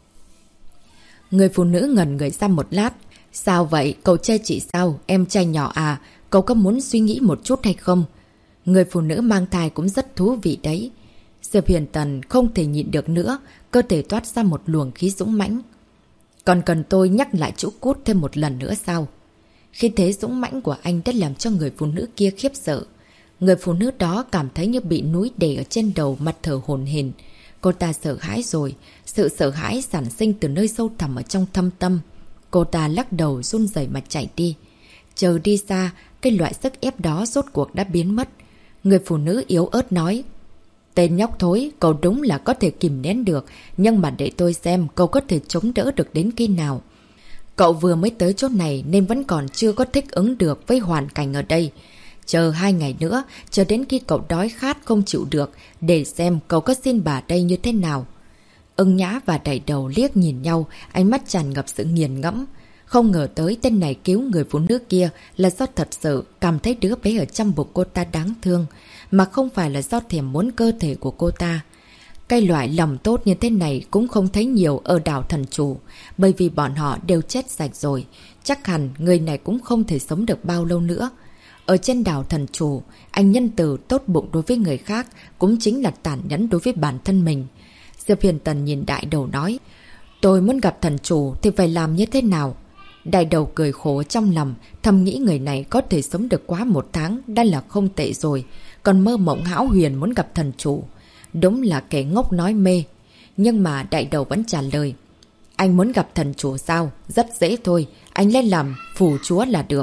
S1: Người phụ nữ ngẩn người ra một lát. Sao vậy? Cậu chê chị sao? Em trai nhỏ à? Cậu có muốn suy nghĩ một chút hay không? Người phụ nữ mang thai cũng rất thú vị đấy. Diệp Huyền Tần không thể nhịn được nữa, cơ thể toát ra một luồng khí dũng mãnh. Còn cần tôi nhắc lại chữ cút thêm một lần nữa sao? Khi thế dũng mãnh của anh đã làm cho người phụ nữ kia khiếp sợ. Người phụ nữ đó cảm thấy như bị núi đè ở trên đầu, mặt thở hổn hển. Cô ta sợ hãi rồi, sự sợ hãi sản sinh từ nơi sâu thẳm ở trong thâm tâm. Cô ta lắc đầu run rẩy mà chạy đi. Chờ đi xa, cái loại sức ép đó rốt cuộc đã biến mất. Người phụ nữ yếu ớt nói. Tên nhóc thối, cậu đúng là có thể kìm nén được, nhưng mà để tôi xem cậu có thể chống đỡ được đến khi nào. Cậu vừa mới tới chỗ này nên vẫn còn chưa có thích ứng được với hoàn cảnh ở đây. Chờ 2 ngày nữa, chờ đến khi cậu đói khát không chịu được, để xem cậu có xin bà đây như thế nào. Ưng Nhã và Đại Đầu liếc nhìn nhau, ánh mắt tràn ngập sự nghiền ngẫm. Không ngờ tới tên này cứu người phụ nữ kia là do thật sự cảm thấy đứa bé ở trong bụng cô ta đáng thương, mà không phải là do thèm muốn cơ thể của cô ta. Cái loại lòng tốt như thế này cũng không thấy nhiều ở đảo Thần Chủ, bởi vì bọn họ đều chết sạch rồi. Chắc hẳn người này cũng không thể sống được bao lâu nữa. Ở trên đảo Thần Chủ, anh nhân từ tốt bụng đối với người khác cũng chính là tàn nhẫn đối với bản thân mình. Diệp Huyền Tần nhìn Đại Đầu nói, tôi muốn gặp thần chủ thì phải làm như thế nào? Đại Đầu cười khổ trong lòng, thầm nghĩ người này có thể sống được quá 1 tháng đã là không tệ rồi, còn mơ mộng hão huyền muốn gặp thần chủ. Đúng là kẻ ngốc nói mê. Nhưng mà Đại Đầu vẫn trả lời, anh muốn gặp thần chủ sao? Rất dễ thôi, anh lên làm phù chúa là được.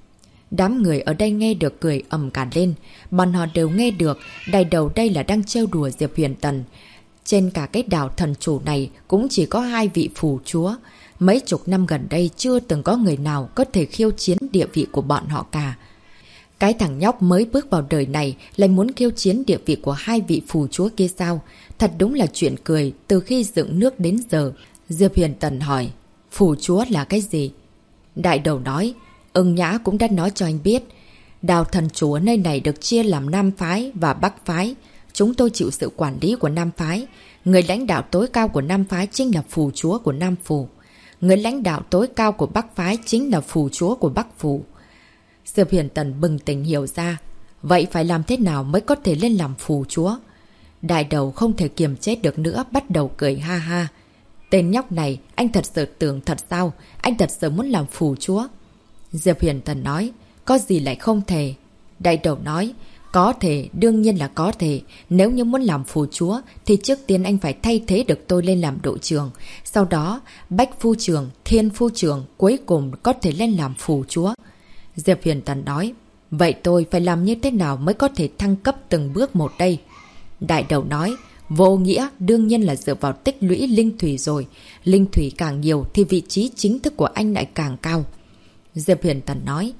S1: Đám người ở đây nghe được cười ầm cả lên. Bọn họ đều nghe được Đại Đầu đây là đang trêu đùa Diệp Huyền Tần. Trên cả cái đảo Thần Chủ này cũng chỉ có 2 vị phù chúa. Mấy chục năm gần đây chưa từng có người nào có thể khiêu chiến địa vị của bọn họ cả. Cái thằng nhóc mới bước vào đời này lại muốn khiêu chiến địa vị của 2 vị phù chúa kia sao? Thật đúng là chuyện cười từ khi dựng nước đến giờ. Diệp Huyền Tần hỏi, phù chúa là cái gì? Đại Đầu nói, Ưng Nhã cũng đã nói cho anh biết. Đảo Thần Chủ nơi này được chia làm Nam Phái và Bắc Phái. Chúng tôi chịu sự quản lý của Nam Phái. Người lãnh đạo tối cao của Nam Phái chính là phù chúa của Nam Phủ. Người lãnh đạo tối cao của Bắc Phái chính là phù chúa của Bắc Phủ. Diệp Huyền Tần bừng tỉnh hiểu ra. Vậy phải làm thế nào mới có thể lên làm phù chúa? Đại Đầu không thể kiềm chế được nữa, bắt đầu cười ha ha. Tên nhóc này, anh thật sự tưởng thật sao? Anh thật sự muốn làm phù chúa? Diệp Huyền Tần nói, có gì lại không thể? Đại Đầu nói, Có thể, đương nhiên là có thể. Nếu như muốn làm phù chúa thì trước tiên anh phải thay thế được tôi lên làm đội trưởng. Sau đó, Bách phu trưởng, Thiên phu trưởng cuối cùng có thể lên làm phù chúa. Diệp Huyền Tần nói, vậy tôi phải làm như thế nào mới có thể thăng cấp từng bước một đây? Đại đầu nói, vô nghĩa đương nhiên là dựa vào tích lũy linh thủy rồi. Linh thủy càng nhiều thì vị trí chính thức của anh lại càng cao. Diệp Huyền Tần nói,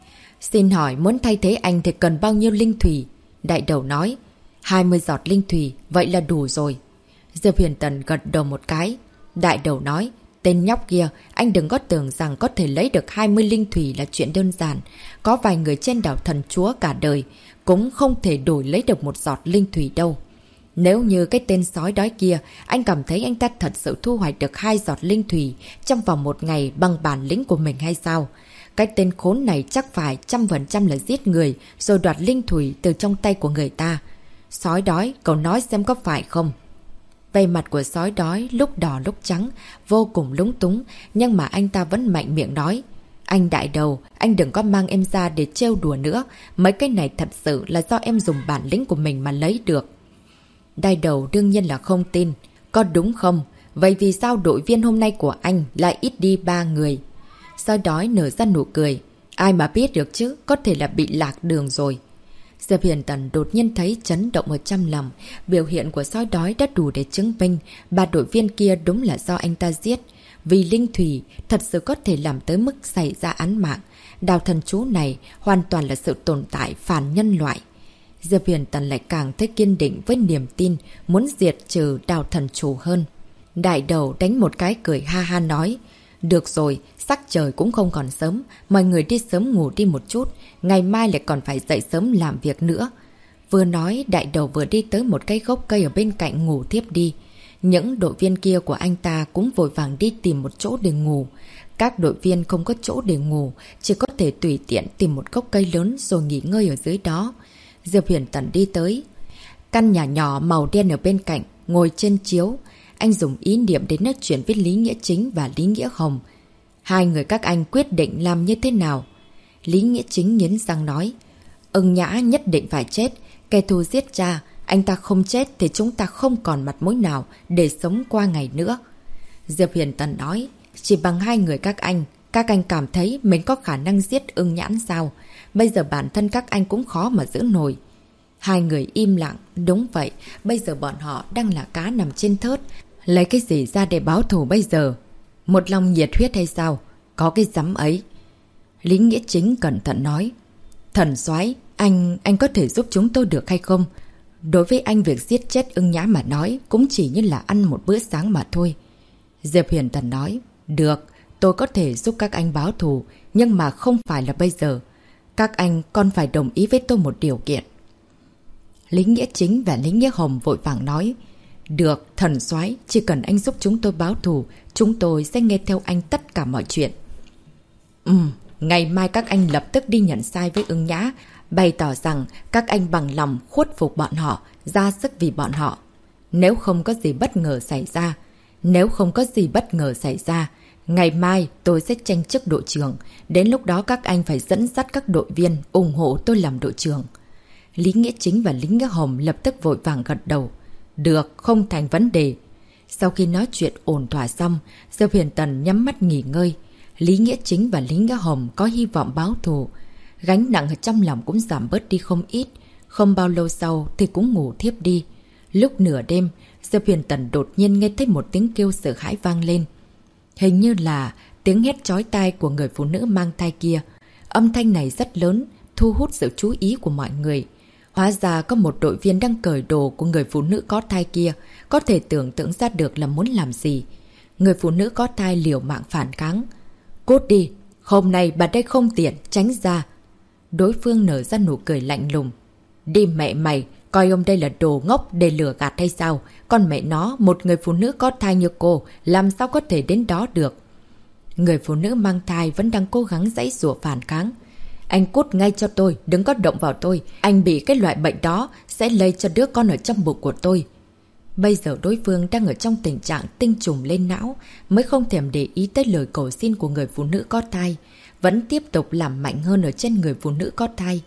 S1: xin hỏi muốn thay thế anh thì cần bao nhiêu linh thủy? Đại đầu nói, 20 giọt linh thủy, vậy là đủ rồi. Diệp Huyền Tần gật đầu một cái. Đại đầu nói, tên nhóc kia, anh đừng có tưởng rằng có thể lấy được 20 linh thủy là chuyện đơn giản. Có vài người trên đảo Thần Chúa cả đời cũng không thể đổi lấy được một giọt linh thủy đâu. Nếu như cái tên sói đói kia, anh cảm thấy anh ta thật sự thu hoạch được 2 giọt linh thủy trong vòng một ngày bằng bản lĩnh của mình hay sao? Cái tên khốn này chắc phải 100% là giết người rồi đoạt linh thủy từ trong tay của người ta. Sói đói, cậu nói xem có phải không? Về mặt của sói đói lúc đỏ lúc trắng, vô cùng lúng túng, nhưng mà anh ta vẫn mạnh miệng nói. Anh đại đầu, anh đừng có mang em ra để trêu đùa nữa. Mấy cái này thật sự là do em dùng bản lĩnh của mình mà lấy được. Đại đầu đương nhiên là không tin. Có đúng không? Vậy vì sao đội viên hôm nay của anh lại ít đi 3 người? Sói đói nở ra nụ cười. Ai mà biết được chứ, có thể là bị lạc đường rồi. Diệp Huyền Tần đột nhiên thấy chấn động ở trong lòng. Biểu hiện của sói đói đã đủ để chứng minh 3 đội viên kia đúng là do anh ta giết. Vì linh thủy thật sự có thể làm tới mức xảy ra án mạng. Đào thần chú này hoàn toàn là sự tồn tại phản nhân loại. Diệp Huyền Tần lại càng thấy kiên định với niềm tin muốn diệt trừ đào thần chú hơn. Đại đầu đánh một cái cười ha ha nói. Được rồi, sắc trời cũng không còn sớm, mọi người đi sớm ngủ đi một chút, ngày mai lại còn phải dậy sớm làm việc nữa. Vừa nói, đại đầu vừa đi tới một cái gốc cây ở bên cạnh ngủ thiếp đi. Những đội viên kia của anh ta cũng vội vàng đi tìm một chỗ để ngủ. Các đội viên không có chỗ để ngủ, chỉ có thể tùy tiện tìm một gốc cây lớn rồi nghỉ ngơi ở dưới đó. Diệp Huyền Tần đi tới căn nhà nhỏ màu đen ở bên cạnh, ngồi trên chiếu. Anh dùng ý niệm đến nói chuyện với Lý Nghĩa Chính và Lý Nghĩa Hồng. Hai người các anh quyết định làm như thế nào? Lý Nghĩa Chính nghiến răng nói. Ưng Nhã nhất định phải chết. Kẻ thù giết cha, anh ta không chết thì chúng ta không còn mặt mũi nào để sống qua ngày nữa. Diệp Huyền Tần nói. Chỉ bằng hai người các anh cảm thấy mình có khả năng giết Ưng Nhãn sao? Bây giờ bản thân các anh cũng khó mà giữ nổi. Hai người im lặng. Đúng vậy, bây giờ bọn họ đang là cá nằm trên thớt. Lấy cái gì ra để báo thù bây giờ? Một lòng nhiệt huyết hay sao? Có cái rắm ấy. Lý Nghĩa Chính cẩn thận nói. Thần soái, anh có thể giúp chúng tôi được hay không? Đối với anh việc giết chết Ưng Nhã mà nói cũng chỉ như là ăn một bữa sáng mà thôi. Diệp Huyền Tần nói. Được, tôi có thể giúp các anh báo thù, nhưng mà không phải là bây giờ. Các anh còn phải đồng ý với tôi một điều kiện. Lý Nghĩa Chính và Lý Nghĩa Hồng vội vàng nói. Được, thần soái, chỉ cần anh giúp chúng tôi báo thù, chúng tôi sẽ nghe theo anh tất cả mọi chuyện. Ngày mai các anh lập tức đi nhận sai với Ưng Nhã, bày tỏ rằng các anh bằng lòng khuất phục bọn họ, ra sức vì bọn họ. Nếu không có gì bất ngờ xảy ra, ngày mai tôi sẽ tranh chức đội trưởng. Đến lúc đó các anh phải dẫn dắt các đội viên ủng hộ tôi làm đội trưởng. Lý Nghĩa Chính và Lý Nghĩa Hồng lập tức vội vàng gật đầu. Được, không thành vấn đề. Sau khi nói chuyện ổn thỏa xong, Diệp Huyền Tần nhắm mắt nghỉ ngơi. Lý Nghĩa Chính và Lý Nghĩa Hồng có hy vọng báo thù. Gánh nặng ở trong lòng cũng giảm bớt đi không ít. Không bao lâu sau thì cũng ngủ thiếp đi. Lúc nửa đêm, Diệp Huyền Tần đột nhiên nghe thấy một tiếng kêu sợ hãi vang lên. Hình như là tiếng hét chói tai của người phụ nữ mang thai kia. Âm thanh này rất lớn, thu hút sự chú ý của mọi người. Hóa ra có một đội viên đang cởi đồ của người phụ nữ có thai kia, có thể tưởng tượng ra được là muốn làm gì. Người phụ nữ có thai liều mạng phản kháng. Cút đi, hôm nay bà đây không tiện, tránh ra. Đối phương nở ra nụ cười lạnh lùng. Đi mẹ mày, coi ông đây là đồ ngốc để lừa gạt hay sao? Con mẹ nó, một người phụ nữ có thai như cô, làm sao có thể đến đó được? Người phụ nữ mang thai vẫn đang cố gắng giãy giụa phản kháng. Anh cút ngay cho tôi, đừng có động vào tôi. Anh bị cái loại bệnh đó sẽ lây cho đứa con ở trong bụng của tôi. Bây giờ đối phương đang ở trong tình trạng tinh trùng lên não, mới không thèm để ý tới lời cầu xin của người phụ nữ có thai. Vẫn tiếp tục làm mạnh hơn ở trên người phụ nữ có thai.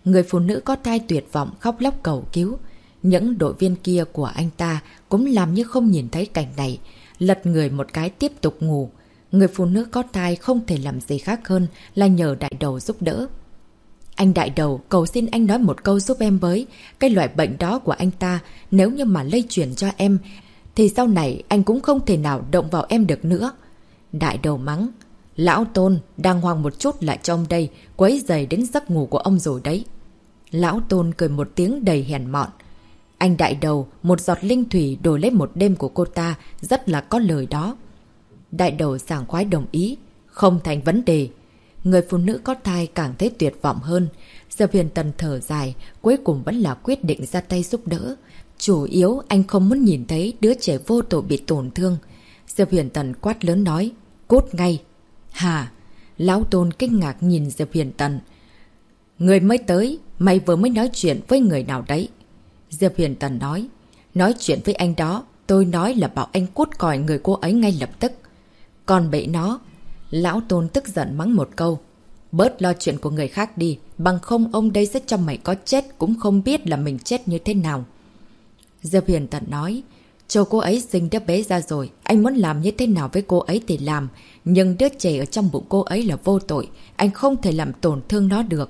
S1: Người phụ nữ có thai tuyệt vọng khóc lóc cầu cứu. Những đội viên kia của anh ta cũng làm như không nhìn thấy cảnh này, lật người một cái tiếp tục ngủ. Người phụ nữ có thai không thể làm gì khác hơn là nhờ đại đầu giúp đỡ. Anh đại đầu, cầu xin anh nói một câu giúp em với. Cái loại bệnh đó của anh ta, nếu như mà lây truyền cho em, thì sau này anh cũng không thể nào động vào em được nữa. Đại đầu mắng. Lão Tôn, đàng hoàng một chút lại cho ông đây, quấy rầy đến giấc ngủ của ông rồi đấy. Lão Tôn cười một tiếng đầy hèn mọn. Anh đại đầu, một giọt linh thủy đổi lấy một đêm của cô ta, rất là có lời đó. Đại đầu sảng khoái đồng ý. Không thành vấn đề. Người phụ nữ có thai càng thấy tuyệt vọng hơn. Diệp Huyền Tần thở dài, cuối cùng vẫn là quyết định ra tay giúp đỡ. Chủ yếu anh không muốn nhìn thấy đứa trẻ vô tội bị tổn thương. Diệp Huyền Tần quát lớn nói. Cút ngay. Hả? Lão Tôn kinh ngạc nhìn Diệp Huyền Tần. Người mới tới, mày vừa mới nói chuyện với người nào đấy? Diệp Huyền Tần nói. Nói chuyện với anh đó, tôi nói là bảo anh cút còi người cô ấy ngay lập tức. Còn bậy nó. Lão Tôn tức giận mắng một câu. Bớt lo chuyện của người khác đi, bằng không ông đây sẽ cho mày có chết cũng không biết là mình chết như thế nào. Diệp Huyền Tần nói. Cho cô ấy sinh đứa bé ra rồi, anh muốn làm như thế nào với cô ấy thì làm. Nhưng đứa trẻ ở trong bụng cô ấy là vô tội, anh không thể làm tổn thương nó được.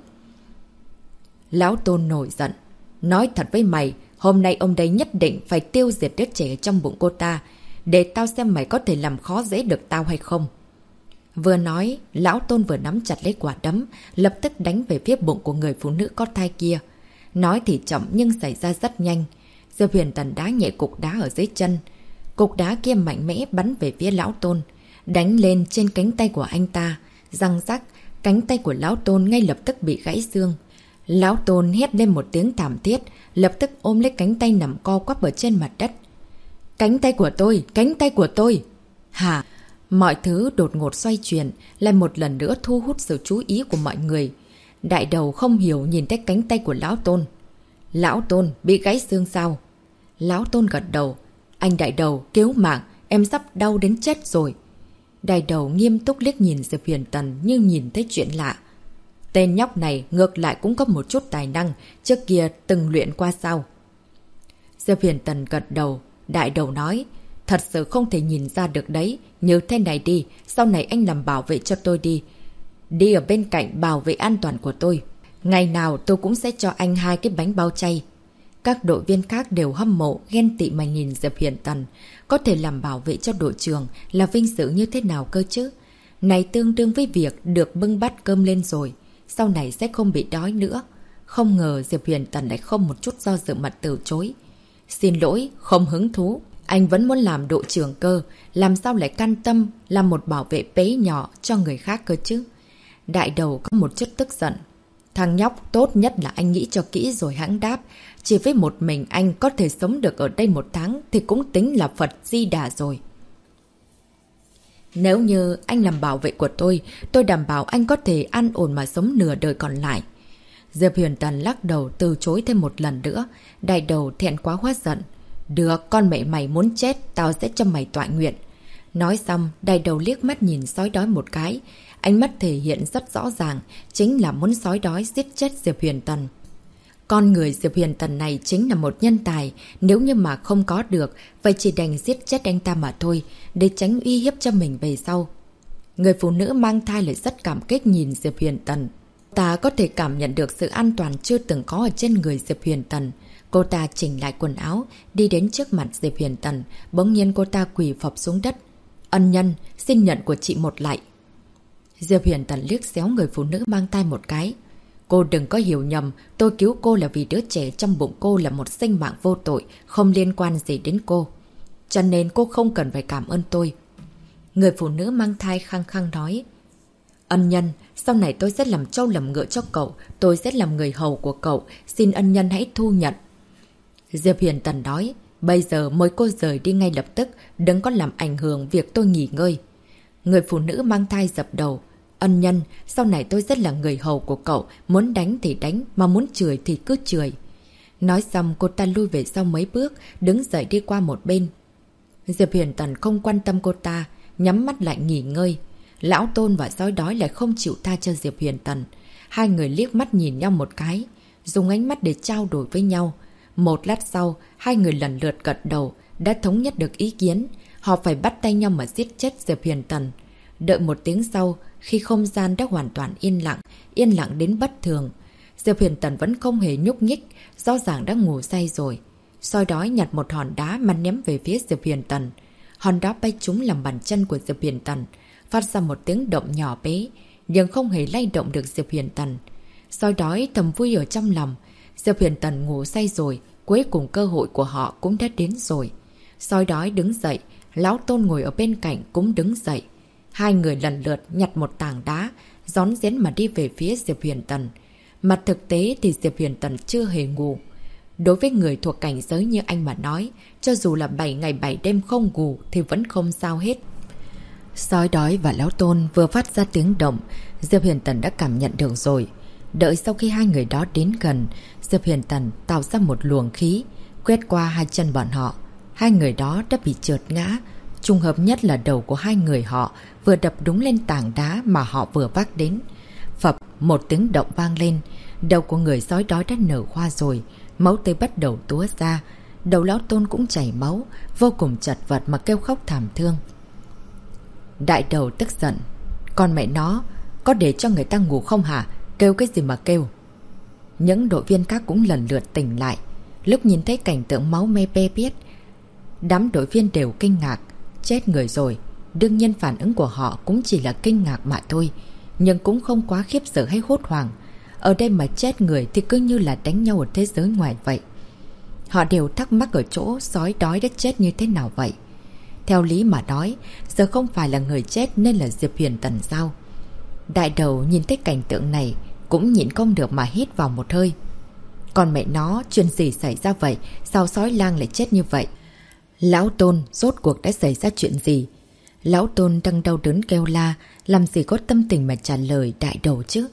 S1: Lão Tôn nổi giận. Nói thật với mày, hôm nay ông đây nhất định phải tiêu diệt đứa trẻ trong bụng cô ta, để tao xem mày có thể làm khó dễ được tao hay không. Vừa nói, Lão Tôn vừa nắm chặt lấy quả đấm, lập tức đánh về phía bụng của người phụ nữ có thai kia. Nói thì chậm nhưng xảy ra rất nhanh. Diệp Huyền Tần đá nhẹ cục đá ở dưới chân. Cục đá kia mạnh mẽ bắn về phía Lão Tôn, đánh lên trên cánh tay của anh ta. Răng rắc, cánh tay của Lão Tôn ngay lập tức bị gãy xương. Lão Tôn hét lên một tiếng thảm thiết, lập tức ôm lấy cánh tay nằm co quắp ở trên mặt đất. Cánh tay của tôi! Cánh tay của tôi! Hả? Mọi thứ đột ngột xoay chuyển, lại một lần nữa thu hút sự chú ý của mọi người. Đại đầu không hiểu nhìn thấy cánh tay của Lão Tôn. Lão Tôn, bị gãy xương sao? Lão Tôn gật đầu. Anh đại đầu, cứu mạng, em sắp đau đến chết rồi. Đại đầu nghiêm túc liếc nhìn Diệp Huyền Tần như nhìn thấy chuyện lạ. Tên nhóc này ngược lại cũng có một chút tài năng, trước kia từng luyện qua sao? Diệp Huyền Tần gật đầu. Đại đầu nói. Thật sự không thể nhìn ra được đấy. Như thế này đi, sau này anh làm bảo vệ cho tôi đi. Đi ở bên cạnh bảo vệ an toàn của tôi. Ngày nào tôi cũng sẽ cho anh 2 cái bánh bao chay. Các đội viên khác đều hâm mộ, ghen tị mà nhìn Diệp Huyền Tần. Có thể làm bảo vệ cho đội trưởng là vinh dự như thế nào cơ chứ? Này tương đương với việc được bưng bát cơm lên rồi. Sau này sẽ không bị đói nữa. Không ngờ Diệp Huyền Tần lại không một chút do dự mà từ chối. Xin lỗi, không hứng thú. Anh vẫn muốn làm đội trưởng cơ. Làm sao lại can tâm làm một bảo vệ bé nhỏ cho người khác cơ chứ? Đại đầu có một chút tức giận. Thằng nhóc tốt nhất là anh nghĩ cho kỹ rồi hãng đáp. Chỉ với một mình anh có thể sống được ở đây 1 tháng thì cũng tính là Phật Di Đà rồi. Nếu như anh làm bảo vệ của tôi đảm bảo anh có thể an ổn mà sống nửa đời còn lại. Diệp Huyền Tần lắc đầu từ chối thêm một lần nữa. Đại đầu thẹn quá hóa giận. Được, con mẹ mày muốn chết, tao sẽ cho mày tọa nguyện. Nói xong, đại đầu liếc mắt nhìn sói đói một cái. Ánh mắt thể hiện rất rõ ràng, chính là muốn sói đói giết chết Diệp Huyền Tần. Con người Diệp Huyền Tần này chính là một nhân tài, nếu như mà không có được, vậy chỉ đành giết chết anh ta mà thôi, để tránh uy hiếp cho mình về sau. Người phụ nữ mang thai lại rất cảm kích nhìn Diệp Huyền Tần. Ta có thể cảm nhận được sự an toàn chưa từng có ở trên người Diệp Huyền Tần. Cô ta chỉnh lại quần áo, đi đến trước mặt Diệp Huyền Tần, bỗng nhiên cô ta quỳ phập xuống đất. Ân nhân, xin nhận của chị một lạy. Diệp Huyền Tần liếc xéo người phụ nữ mang thai một cái. Cô đừng có hiểu nhầm, tôi cứu cô là vì đứa trẻ trong bụng cô là một sinh mạng vô tội, không liên quan gì đến cô. Cho nên cô không cần phải cảm ơn tôi. Người phụ nữ mang thai khăng khăng nói. Ân nhân, sau này tôi sẽ làm trâu làm ngựa cho cậu, tôi sẽ làm người hầu của cậu, xin ân nhân hãy thu nhận. Diệp Huyền Tần nói, bây giờ mời cô rời đi ngay lập tức, đừng có làm ảnh hưởng việc tôi nghỉ ngơi. Người phụ nữ mang thai dập đầu. Ân nhân, sau này tôi sẽ là người hầu của cậu, muốn đánh thì đánh, mà muốn chửi thì cứ chửi. Nói xong cô ta lui về sau mấy bước, đứng dậy đi qua một bên. Diệp Huyền Tần không quan tâm cô ta, nhắm mắt lại nghỉ ngơi. Lão Tôn và sói đói lại không chịu tha cho Diệp Huyền Tần. Hai người liếc mắt nhìn nhau một cái. dùng ánh mắt để trao đổi với nhau. Một lát sau, hai người lần lượt gật đầu, đã thống nhất được ý kiến. Họ phải bắt tay nhau mà giết chết Diệp Huyền Tần. Đợi một tiếng sau, khi không gian đã hoàn toàn yên lặng đến bất thường, Diệp Huyền Tần vẫn không hề nhúc nhích, rõ ràng đã ngủ say rồi. Sói đói nhặt một hòn đá mà ném về phía Diệp Huyền Tần. Hòn đá bay trúng làm bàn chân của Diệp Huyền Tần, phát ra một tiếng động nhỏ bé, nhưng không hề lay động được Diệp Huyền Tần. Sói đói thầm vui ở trong lòng. Diệp Huyền Tần ngủ say rồi, cuối cùng cơ hội của họ cũng đã đến rồi. Sói đói đứng dậy, Lão Tôn ngồi ở bên cạnh cũng đứng dậy. Hai người lần lượt nhặt một tảng đá, rón rén mà đi về phía Diệp Huyền Tần. Mặt thực tế thì Diệp Huyền Tần chưa hề ngủ. Đối với người thuộc cảnh giới như anh mà nói, cho dù là 7 ngày 7 đêm không ngủ thì vẫn không sao hết. Sói đói và Lão Tôn vừa phát ra tiếng động, Diệp Huyền Tần đã cảm nhận được rồi. Đợi sau khi hai người đó đến gần, Diệp Huyền Tần tạo ra một luồng khí, quét qua hai chân bọn họ. Hai người đó đã bị trượt ngã. Trùng hợp nhất là đầu của hai người họ vừa đập đúng lên tảng đá mà họ vừa vác đến. Phập, một tiếng động vang lên. Đầu của người sói đói đã nở hoa rồi. Máu tươi bắt đầu túa ra. Đầu Lão Tôn cũng chảy máu, vô cùng chật vật mà kêu khóc thảm thương. Đại đầu tức giận. Con mẹ nó, có để cho người ta ngủ không hả? Kêu cái gì mà kêu? Những đội viên khác cũng lần lượt tỉnh lại. Lúc nhìn thấy cảnh tượng máu me be bét, đám đội viên đều kinh ngạc. Chết người rồi. Đương nhiên phản ứng của họ cũng chỉ là kinh ngạc mà thôi, nhưng cũng không quá khiếp sợ hay hốt hoảng. Ở đây mà chết người thì cứ như là đánh nhau ở thế giới ngoài vậy. Họ đều thắc mắc ở chỗ sói đói đã chết như thế nào vậy. Theo lý mà nói, giờ không phải là người chết nên là Diệp Huyền Tần sao? Đại đầu nhìn thấy cảnh tượng này cũng nhịn không được mà hít vào một hơi. Còn mẹ nó, chuyện gì xảy ra vậy? Sao sói lang lại chết như vậy? Lão Tôn, rốt cuộc đã xảy ra chuyện gì? Lão Tôn đang đau đớn kêu la, làm gì có tâm tình mà trả lời đại đầu chứ?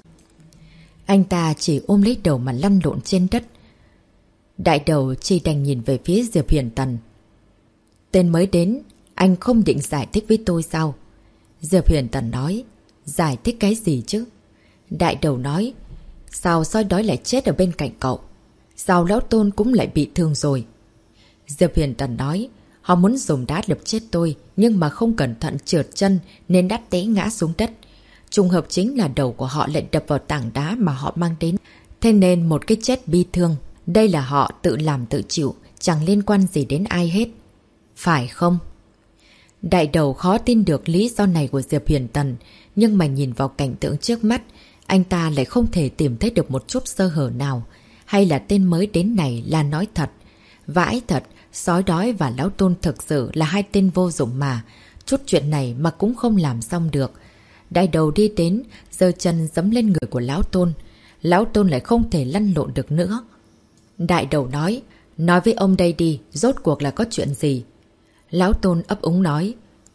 S1: Anh ta chỉ ôm lấy đầu mà lăn lộn trên đất. Đại đầu chỉ đành nhìn về phía Diệp Huyền Tần. Tên mới đến, anh không định giải thích với tôi sao? Diệp Huyền Tần nói. Giải thích cái gì chứ? Đại đầu nói. Sao sói đói lại chết ở bên cạnh cậu? Sao Lão Tôn cũng lại bị thương rồi? Diệp Huyền Tần nói. Họ muốn dùng đá đập chết tôi, nhưng mà không cẩn thận trượt chân nên đã té ngã xuống đất. Trùng hợp chính là đầu của họ lại đập vào tảng đá mà họ mang đến. Thế nên một cái chết bi thương. Đây là họ tự làm tự chịu, chẳng liên quan gì đến ai hết. Phải không? Đại đầu khó tin được lý do này của Diệp Huyền Tần, nhưng mà nhìn vào cảnh tượng trước mắt, anh ta lại không thể tìm thấy được một chút sơ hở nào. Hay là tên mới đến này là nói thật? Vãi thật, sói đói và Lão Tôn thực sự là hai tên vô dụng mà. Chút chuyện này mà cũng không làm xong được. Đại đầu đi đến, giơ chân giẫm lên người của Lão Tôn. Lão Tôn lại không thể lăn lộn được nữa. Đại đầu nói với ông đây đi, rốt cuộc là có chuyện gì? Lão Tôn ấp úng nói,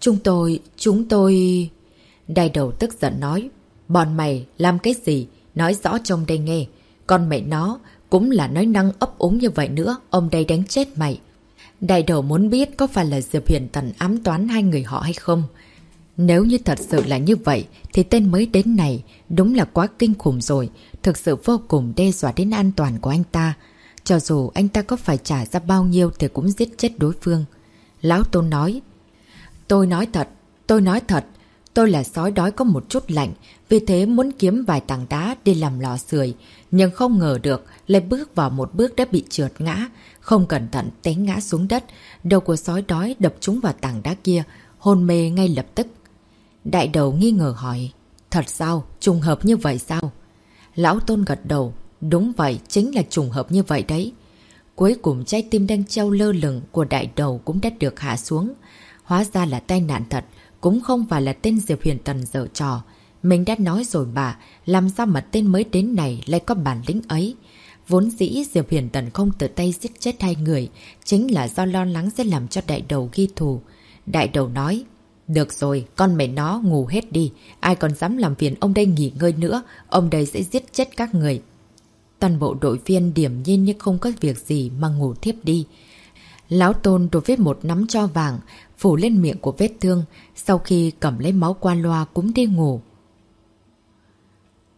S1: chúng tôi... Đại đầu tức giận nói, bọn mày làm cái gì? Nói rõ trong đây nghe. Con mẹ nó cũng là nói năng ấp úng như vậy nữa, ông đây đánh chết mày. Đại đầu muốn biết có phải là Diệp Huyền Tần ám toán hai người họ hay không. Nếu như thật sự là như vậy thì tên mới đến này đúng là quá kinh khủng rồi, thực sự vô cùng đe dọa đến an toàn của anh ta. Cho dù anh ta có phải trả ra bao nhiêu thì cũng giết chết đối phương. Lão Tôn nói, tôi nói thật, tôi là sói đói có một chút lạnh, vì thế muốn kiếm vài tảng đá để làm lò sưởi, nhưng không ngờ được, lại bước vào một bước đã bị trượt ngã, không cẩn thận té ngã xuống đất, đầu của sói đói đập trúng vào tảng đá kia, hôn mê ngay lập tức. Đại đầu nghi ngờ hỏi, thật sao? Trùng hợp như vậy sao? Lão Tôn gật đầu, đúng vậy, chính là trùng hợp như vậy đấy. Cuối cùng trái tim đang treo lơ lửng của đại đầu cũng đã được hạ xuống. Hóa ra là tai nạn thật, cũng không phải là tên Diệp Huyền Tần giở trò. Mình đã nói rồi bà, làm sao mà tên mới đến này lại có bản lĩnh ấy. Vốn dĩ Diệp Huyền Tần không tự tay giết chết hai người, chính là do lo lắng sẽ làm cho đại đầu ghi thù. Đại đầu nói, được rồi, con mẹ nó ngủ hết đi, ai còn dám làm phiền ông đây nghỉ ngơi nữa, ông đây sẽ giết chết các người. Toàn bộ đội viên điểm nhiên như không có việc gì mà ngủ thiếp đi. Lão Tôn đổ vết một nắm tro vàng, phủ lên miệng của vết thương, sau khi cầm lấy máu qua loa cũng đi ngủ.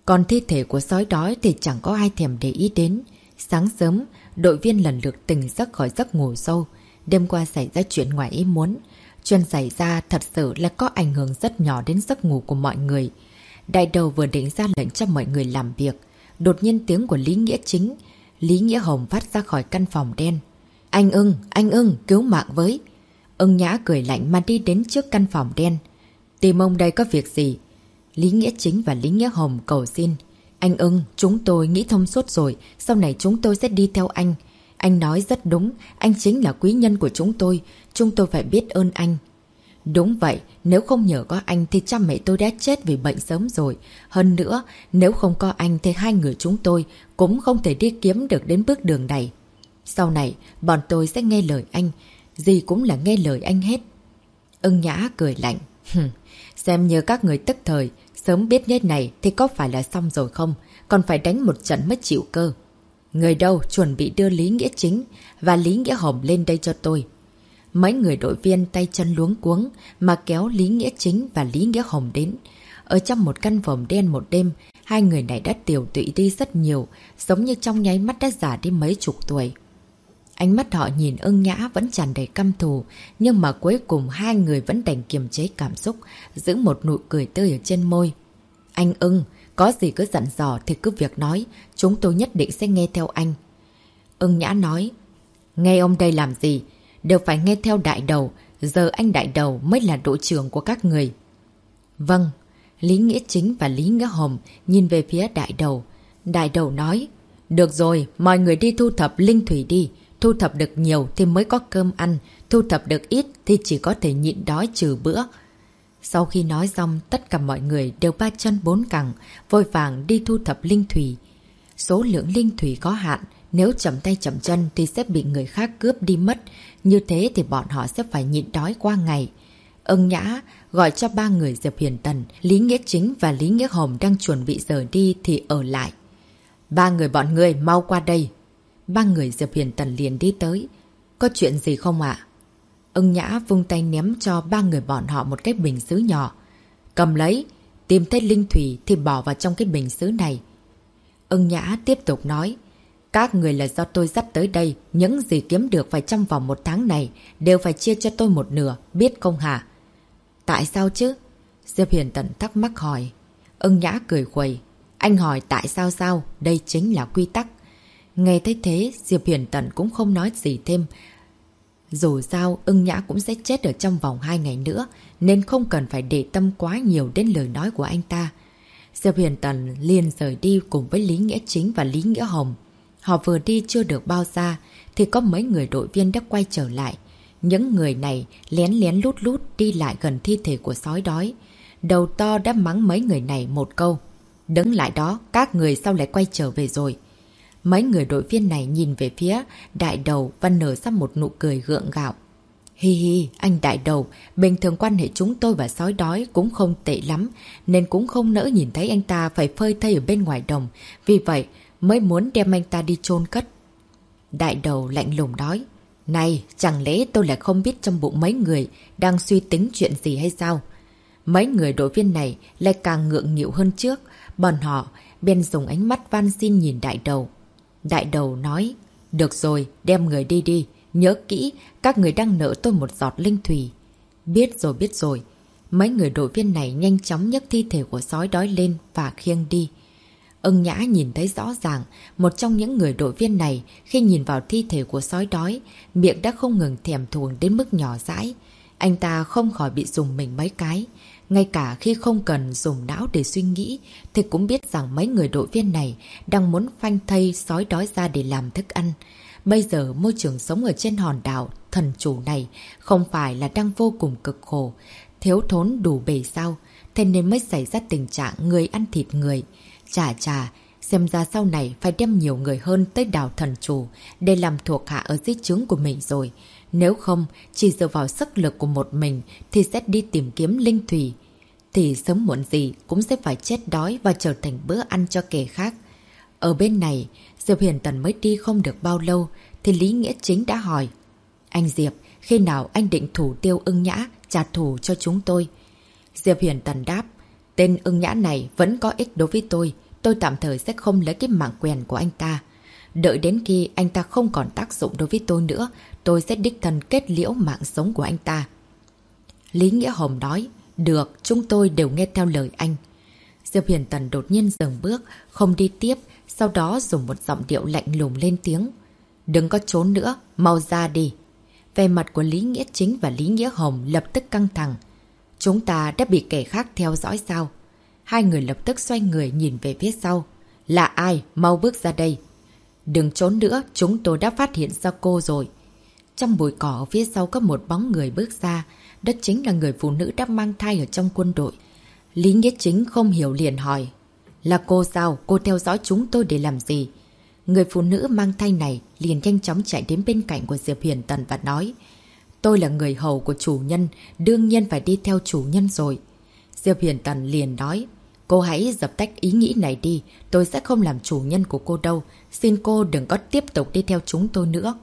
S1: Còn thi thể của sói đói thì chẳng có ai thèm để ý đến. Sáng sớm, đội viên lần lượt tỉnh giấc khỏi giấc ngủ sâu. Đêm qua xảy ra chuyện ngoài ý muốn. Chuyện xảy ra thật sự là có ảnh hưởng rất nhỏ đến giấc ngủ của mọi người. Đại đầu vừa định ra lệnh cho mọi người làm việc. Đột nhiên tiếng của Lý Nghĩa Chính, Lý Nghĩa Hồng phát ra khỏi căn phòng đen. Anh ưng, cứu mạng với. Ưng Nhã cười lạnh mà đi đến trước căn phòng đen. Tìm ông đây có việc gì? Lý Nghĩa Chính và Lý Nghĩa Hồng cầu xin. Anh ưng, chúng tôi nghĩ thông suốt rồi, sau này chúng tôi sẽ đi theo anh. Anh nói rất đúng, anh chính là quý nhân của chúng tôi phải biết ơn anh. Đúng vậy, nếu không nhờ có anh thì cha mẹ tôi đã chết vì bệnh sớm rồi. Hơn nữa, nếu không có anh thì hai người chúng tôi cũng không thể đi kiếm được đến bước đường này. Sau này, bọn tôi sẽ nghe lời anh, gì cũng là nghe lời anh hết. Ưng Nhã cười lạnh. Xem như các người tức thời, sớm biết như này thì có phải là xong rồi không? Còn phải đánh một trận mới chịu cơ. Người đâu chuẩn bị đưa Lý Nghĩa Chính và Lý Nghĩa Hồng lên đây cho tôi. Mấy người đội viên tay chân luống cuống mà kéo Lý Nghĩa Chính và Lý Nghĩa Hồng đến. Ở trong một căn phòng đen một đêm, hai người này đã tiều tụy đi rất nhiều, giống như trong nháy mắt đã già đi mấy chục tuổi. Ánh mắt họ nhìn Ưng Nhã vẫn tràn đầy căm thù, nhưng mà cuối cùng hai người vẫn đành kiềm chế cảm xúc, giữ một nụ cười tươi ở trên môi. Anh Ưng, có gì cứ dặn dò thì cứ việc nói, chúng tôi nhất định sẽ nghe theo anh. Ưng Nhã nói, nghe ông đây làm gì? Đều phải nghe theo đại đầu, giờ anh đại đầu mới là đội trưởng của các người. Vâng, Lý Nghĩa Chính và Lý Nghĩa Hồng nhìn về phía đại đầu. Đại đầu nói, được rồi, mọi người đi thu thập linh thủy đi. Thu thập được nhiều thì mới có cơm ăn, thu thập được ít thì chỉ có thể nhịn đói trừ bữa. Sau khi nói xong, tất cả mọi người đều ba chân bốn cẳng, vội vàng đi thu thập linh thủy. Số lượng linh thủy có hạn, nếu chậm tay chậm chân thì sẽ bị người khác cướp đi mất. Như thế thì bọn họ sẽ phải nhịn đói qua ngày. Ưng Nhã gọi cho ba người Diệp Huyền Tần, Lý Nghĩa Chính và Lý Nghĩa Hồng đang chuẩn bị rời đi thì ở lại. Ba người bọn người mau qua đây. Ba người Diệp Huyền Tần liền đi tới. Có chuyện gì không ạ? Ưng Nhã vung tay ném cho ba người bọn họ một cái bình sứ nhỏ. Cầm lấy, tìm thấy linh thủy thì bỏ vào trong cái bình sứ này. Ưng Nhã tiếp tục nói. Các người là do tôi dắt tới đây, những gì kiếm được phải trong vòng một tháng này đều phải chia cho tôi một nửa, biết không hả? Tại sao chứ? Diệp Huyền Tần thắc mắc hỏi. Ưng Nhã cười khuầy. Anh hỏi tại sao sao? Đây chính là quy tắc. Nghe thấy thế, Diệp Huyền Tần cũng không nói gì thêm. Dù sao, Ưng Nhã cũng sẽ chết ở trong vòng 2 ngày nữa, nên không cần phải để tâm quá nhiều đến lời nói của anh ta. Diệp Huyền Tần liền rời đi cùng với Lý Nghĩa Chính và Lý Nghĩa Hồng. Họ vừa đi chưa được bao xa, thì có mấy người đội viên đã quay trở lại. Những người này lén lén lút lút đi lại gần thi thể của sói đói. Đầu to đã mắng mấy người này một câu. Đứng lại đó, các người sao lại quay trở về rồi? Mấy người đội viên này nhìn về phía đại đầu và nở ra một nụ cười gượng gạo. Hi hi, anh đại đầu, bình thường quan hệ chúng tôi và sói đói cũng không tệ lắm, nên cũng không nỡ nhìn thấy anh ta phải phơi thây ở bên ngoài đồng. Vì vậy, mới muốn đem anh ta đi chôn cất. Đại đầu lạnh lùng nói. Này, chẳng lẽ tôi lại không biết trong bụng mấy người đang suy tính chuyện gì hay sao? Mấy người đội viên này lại càng ngượng nghịu hơn trước. Bọn họ bên dùng ánh mắt van xin nhìn đại đầu. Đại đầu nói. Được rồi, đem người đi đi. Nhớ kỹ, các người đang nợ tôi một giọt linh thủy. Biết rồi. Mấy người đội viên này nhanh chóng nhấc thi thể của sói đói lên và khiêng đi. Ưng Nhã nhìn thấy rõ ràng, một trong những người đội viên này khi nhìn vào thi thể của sói đói, miệng đã không ngừng thèm thuồng đến mức nhỏ dãi. Anh ta không khỏi bị rùng mình mấy cái. Ngay cả khi không cần dùng não để suy nghĩ, thì cũng biết rằng mấy người đội viên này đang muốn phanh thây sói đói ra để làm thức ăn. Bây giờ môi trường sống ở trên hòn đảo thần chủ này không phải là đang vô cùng cực khổ, thiếu thốn đủ bề sao, thế nên mới xảy ra tình trạng người ăn thịt người. Chà, xem ra sau này phải đem nhiều người hơn tới đảo thần chủ để làm thuộc hạ ở dưới trướng của mình rồi. Nếu không, chỉ dựa vào sức lực của một mình thì sẽ đi tìm kiếm linh thủy. Thì sớm muộn gì cũng sẽ phải chết đói và trở thành bữa ăn cho kẻ khác. Ở bên này, Diệp Huyền Tần mới đi không được bao lâu thì Lý Nghĩa Chính đã hỏi. Anh Diệp, khi nào anh định thủ tiêu Ưng Nhã trả thù cho chúng tôi? Diệp Huyền Tần đáp. Tên Ưng Nhã này vẫn có ích đối với tôi tôi tạm thời sẽ không lấy cái mạng quèn của anh ta. Đợi đến khi anh ta không còn tác dụng đối với tôi nữa, tôi sẽ đích thân kết liễu mạng sống của anh ta. Lý Nghĩa Hồng nói, được, chúng tôi đều nghe theo lời anh. Diệp Huyền Tần đột nhiên dừng bước, không đi tiếp, sau đó dùng một giọng điệu lạnh lùng lên tiếng. Đừng có trốn nữa, mau ra đi. Vẻ mặt của Lý Nghĩa Chính và Lý Nghĩa Hồng lập tức căng thẳng. Chúng ta đã bị kẻ khác theo dõi sao? Hai người lập tức xoay người nhìn về phía sau. Là ai? Mau bước ra đây. Đừng trốn nữa, chúng tôi đã phát hiện ra cô rồi. Trong bụi cỏ phía sau có một bóng người bước ra. Đó chính là người phụ nữ đã mang thai ở trong quân đội. Lý Nghĩa Chính không hiểu liền hỏi. Là cô sao? Cô theo dõi chúng tôi để làm gì? Người phụ nữ mang thai này liền nhanh chóng chạy đến bên cạnh của Diệp Huyền Tần và nói. Tôi là người hầu của chủ nhân, đương nhiên phải đi theo chủ nhân rồi. Diệp Huyền Tần liền nói. Cô hãy dập tắt ý nghĩ này đi, tôi sẽ không làm chủ nhân của cô đâu. Xin cô đừng có tiếp tục đi theo chúng tôi nữa.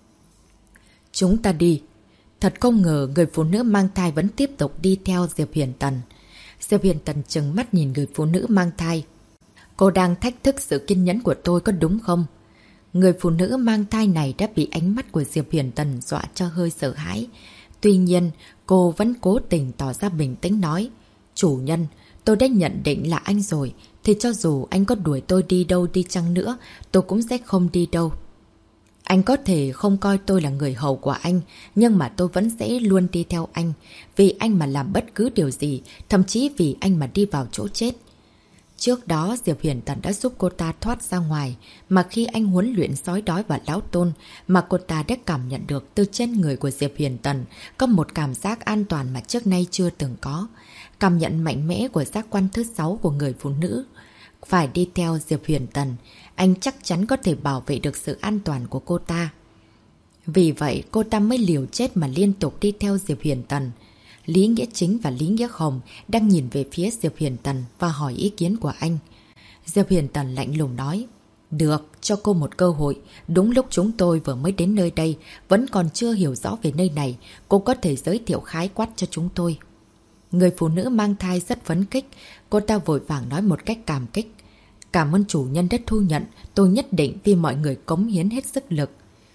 S1: Chúng ta đi. Thật không ngờ người phụ nữ mang thai vẫn tiếp tục đi theo Diệp Huyền Tần. Diệp Huyền Tần trừng mắt nhìn người phụ nữ mang thai. Cô đang thách thức sự kiên nhẫn của tôi có đúng không? Người phụ nữ mang thai này đã bị ánh mắt của Diệp Huyền Tần dọa cho hơi sợ hãi. Tuy nhiên, cô vẫn cố tình tỏ ra bình tĩnh nói. Chủ nhân, tôi đã nhận định là anh rồi, thì cho dù anh có đuổi tôi đi đâu đi chăng nữa, tôi cũng sẽ không đi đâu. Anh có thể không coi tôi là người hầu của anh, nhưng mà tôi vẫn sẽ luôn đi theo anh. Vì anh mà làm bất cứ điều gì, thậm chí vì anh mà đi vào chỗ chết. Trước đó Diệp Huyền Tần đã giúp cô ta thoát ra ngoài, mà khi anh huấn luyện sói đói và lão tôn, mà cô ta đã cảm nhận được từ trên người của Diệp Huyền Tần có một cảm giác an toàn mà trước nay chưa từng có. Cảm nhận mạnh mẽ của giác quan thứ 6 của người phụ nữ. Phải đi theo Diệp Huyền Tần, anh chắc chắn có thể bảo vệ được sự an toàn của cô ta. Vì vậy cô ta mới liều chết mà liên tục đi theo Diệp Huyền Tần. Lý Nghĩa Chính và Lý Nghĩa Hồng đang nhìn về phía Diệp Huyền Tần và hỏi ý kiến của anh. Diệp Huyền Tần lạnh lùng nói. Được, cho cô một cơ hội. Đúng lúc chúng tôi vừa mới đến nơi đây, vẫn còn chưa hiểu rõ về nơi này. Cô có thể giới thiệu khái quát cho chúng tôi. Người phụ nữ mang thai rất phấn khích. Cô ta vội vàng nói một cách cảm kích. Cảm ơn chủ nhân đã thu nhận. Tôi nhất định vì mọi người cống hiến hết sức lực.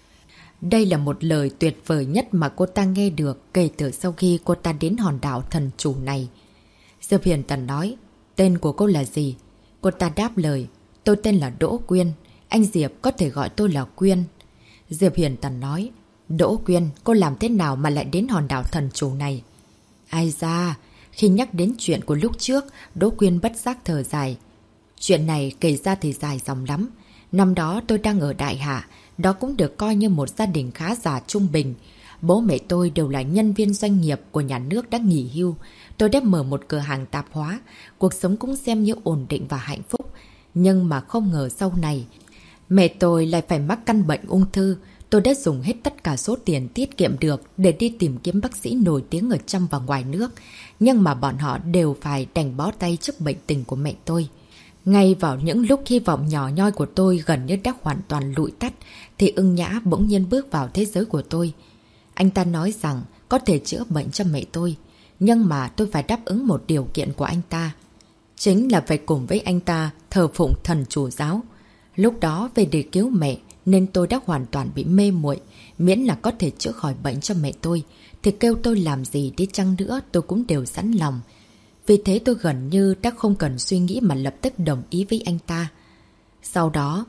S1: Đây là một lời tuyệt vời nhất mà cô ta nghe được kể từ sau khi cô ta đến hòn đảo thần chủ này. Diệp Huyền Tần nói, tên của cô là gì? Cô ta đáp lời, tôi tên là Đỗ Quyên. Anh Diệp có thể gọi tôi là Quyên. Diệp Huyền Tần nói, Đỗ Quyên, cô làm thế nào mà lại đến hòn đảo thần chủ này? Ai da, khi nhắc đến chuyện của lúc trước, Đỗ Quyên bất giác thở dài. Chuyện này kể ra thì dài dòng lắm. Năm đó tôi đang ở Đại Hạ, đó cũng được coi như một gia đình khá giả trung bình. Bố mẹ tôi đều là nhân viên doanh nghiệp của nhà nước đã nghỉ hưu. Tôi đã mở một cửa hàng tạp hóa, cuộc sống cũng xem như ổn định và hạnh phúc. Nhưng mà không ngờ sau này, mẹ tôi lại phải mắc căn bệnh ung thư. Tôi đã dùng hết tất cả số tiền tiết kiệm được để đi tìm kiếm bác sĩ nổi tiếng ở trong và ngoài nước. Nhưng mà bọn họ đều phải đành bó tay trước bệnh tình của mẹ tôi. Ngay vào những lúc hy vọng nhỏ nhoi của tôi gần như đã hoàn toàn lụi tắt, thì Ưng Nhã bỗng nhiên bước vào thế giới của tôi. Anh ta nói rằng có thể chữa bệnh cho mẹ tôi, nhưng mà tôi phải đáp ứng một điều kiện của anh ta. Chính là phải cùng với anh ta thờ phụng thần chủ giáo. Lúc đó về để cứu mẹ nên tôi đã hoàn toàn bị mê muội, miễn là có thể chữa khỏi bệnh cho mẹ tôi, thì kêu tôi làm gì đi chăng nữa tôi cũng đều sẵn lòng. Vì thế tôi gần như đã không cần suy nghĩ mà lập tức đồng ý với anh ta. Sau đó,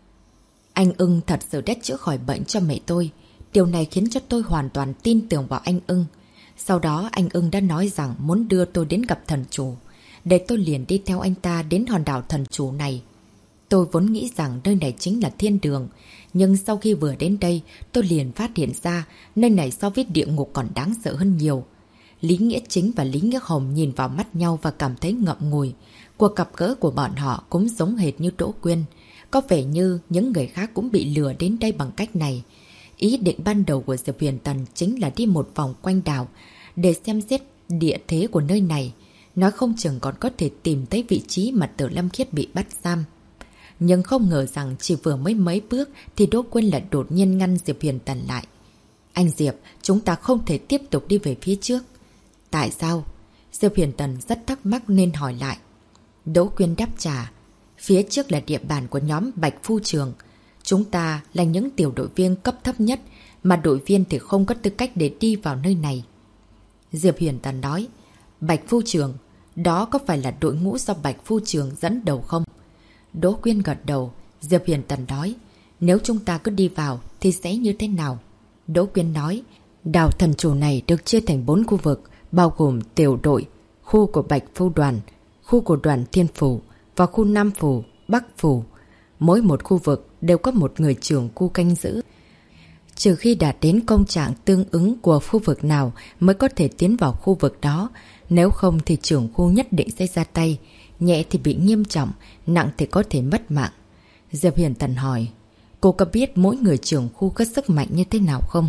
S1: anh Ưng thật sự đã chữa khỏi bệnh cho mẹ tôi. Điều này khiến cho tôi hoàn toàn tin tưởng vào anh Ưng. Sau đó anh Ưng đã nói rằng muốn đưa tôi đến gặp thần chủ. Để tôi liền đi theo anh ta đến hòn đảo thần chủ này. Tôi vốn nghĩ rằng nơi này chính là thiên đường. Nhưng sau khi vừa đến đây, tôi liền phát hiện ra nơi này so với địa ngục còn đáng sợ hơn nhiều. Lý Nghĩa Chính và Lý Nghĩa Hồng nhìn vào mắt nhau và cảm thấy ngậm ngùi. Cuộc gặp gỡ của bọn họ cũng giống hệt như Đỗ Quyên. Có vẻ như những người khác cũng bị lừa đến đây bằng cách này. Ý định ban đầu của Diệp Huyền Tần chính là đi một vòng quanh đảo để xem xét địa thế của nơi này. Nói không chừng còn có thể tìm thấy vị trí mà Tử Lâm Khiết bị bắt giam. Nhưng không ngờ rằng chỉ vừa mới mấy bước thì Đỗ Quyên lại đột nhiên ngăn Diệp Huyền Tần lại. Anh Diệp, chúng ta không thể tiếp tục đi về phía trước. Tại sao? Diệp Huyền Tần rất thắc mắc nên hỏi lại. Đỗ Quyên đáp trả. Phía trước là địa bàn của nhóm Bạch Phu Trường. Chúng ta là những tiểu đội viên cấp thấp nhất, mà đội viên thì không có tư cách để đi vào nơi này. Diệp Huyền Tần nói, Bạch Phu Trường, đó có phải là đội ngũ do Bạch Phu Trường dẫn đầu không? Đỗ Quyên gật đầu. Diệp Huyền Tần nói, nếu chúng ta cứ đi vào thì sẽ như thế nào? Đỗ Quyên nói, đảo thần chủ này được chia thành 4 khu vực, bao gồm tiểu đội, khu của Bạch Phu Đoàn, khu của Đoàn Thiên Phủ và khu Nam Phủ, Bắc Phủ. Mỗi một khu vực đều có một người trưởng khu canh giữ. Trừ khi đạt đến công trạng tương ứng của khu vực nào mới có thể tiến vào khu vực đó. Nếu không thì trưởng khu nhất định sẽ ra tay. Nhẹ thì bị nghiêm trọng, nặng thì có thể mất mạng. Diệp Huyền Tần hỏi, cô có biết mỗi người trưởng khu có sức mạnh như thế nào không?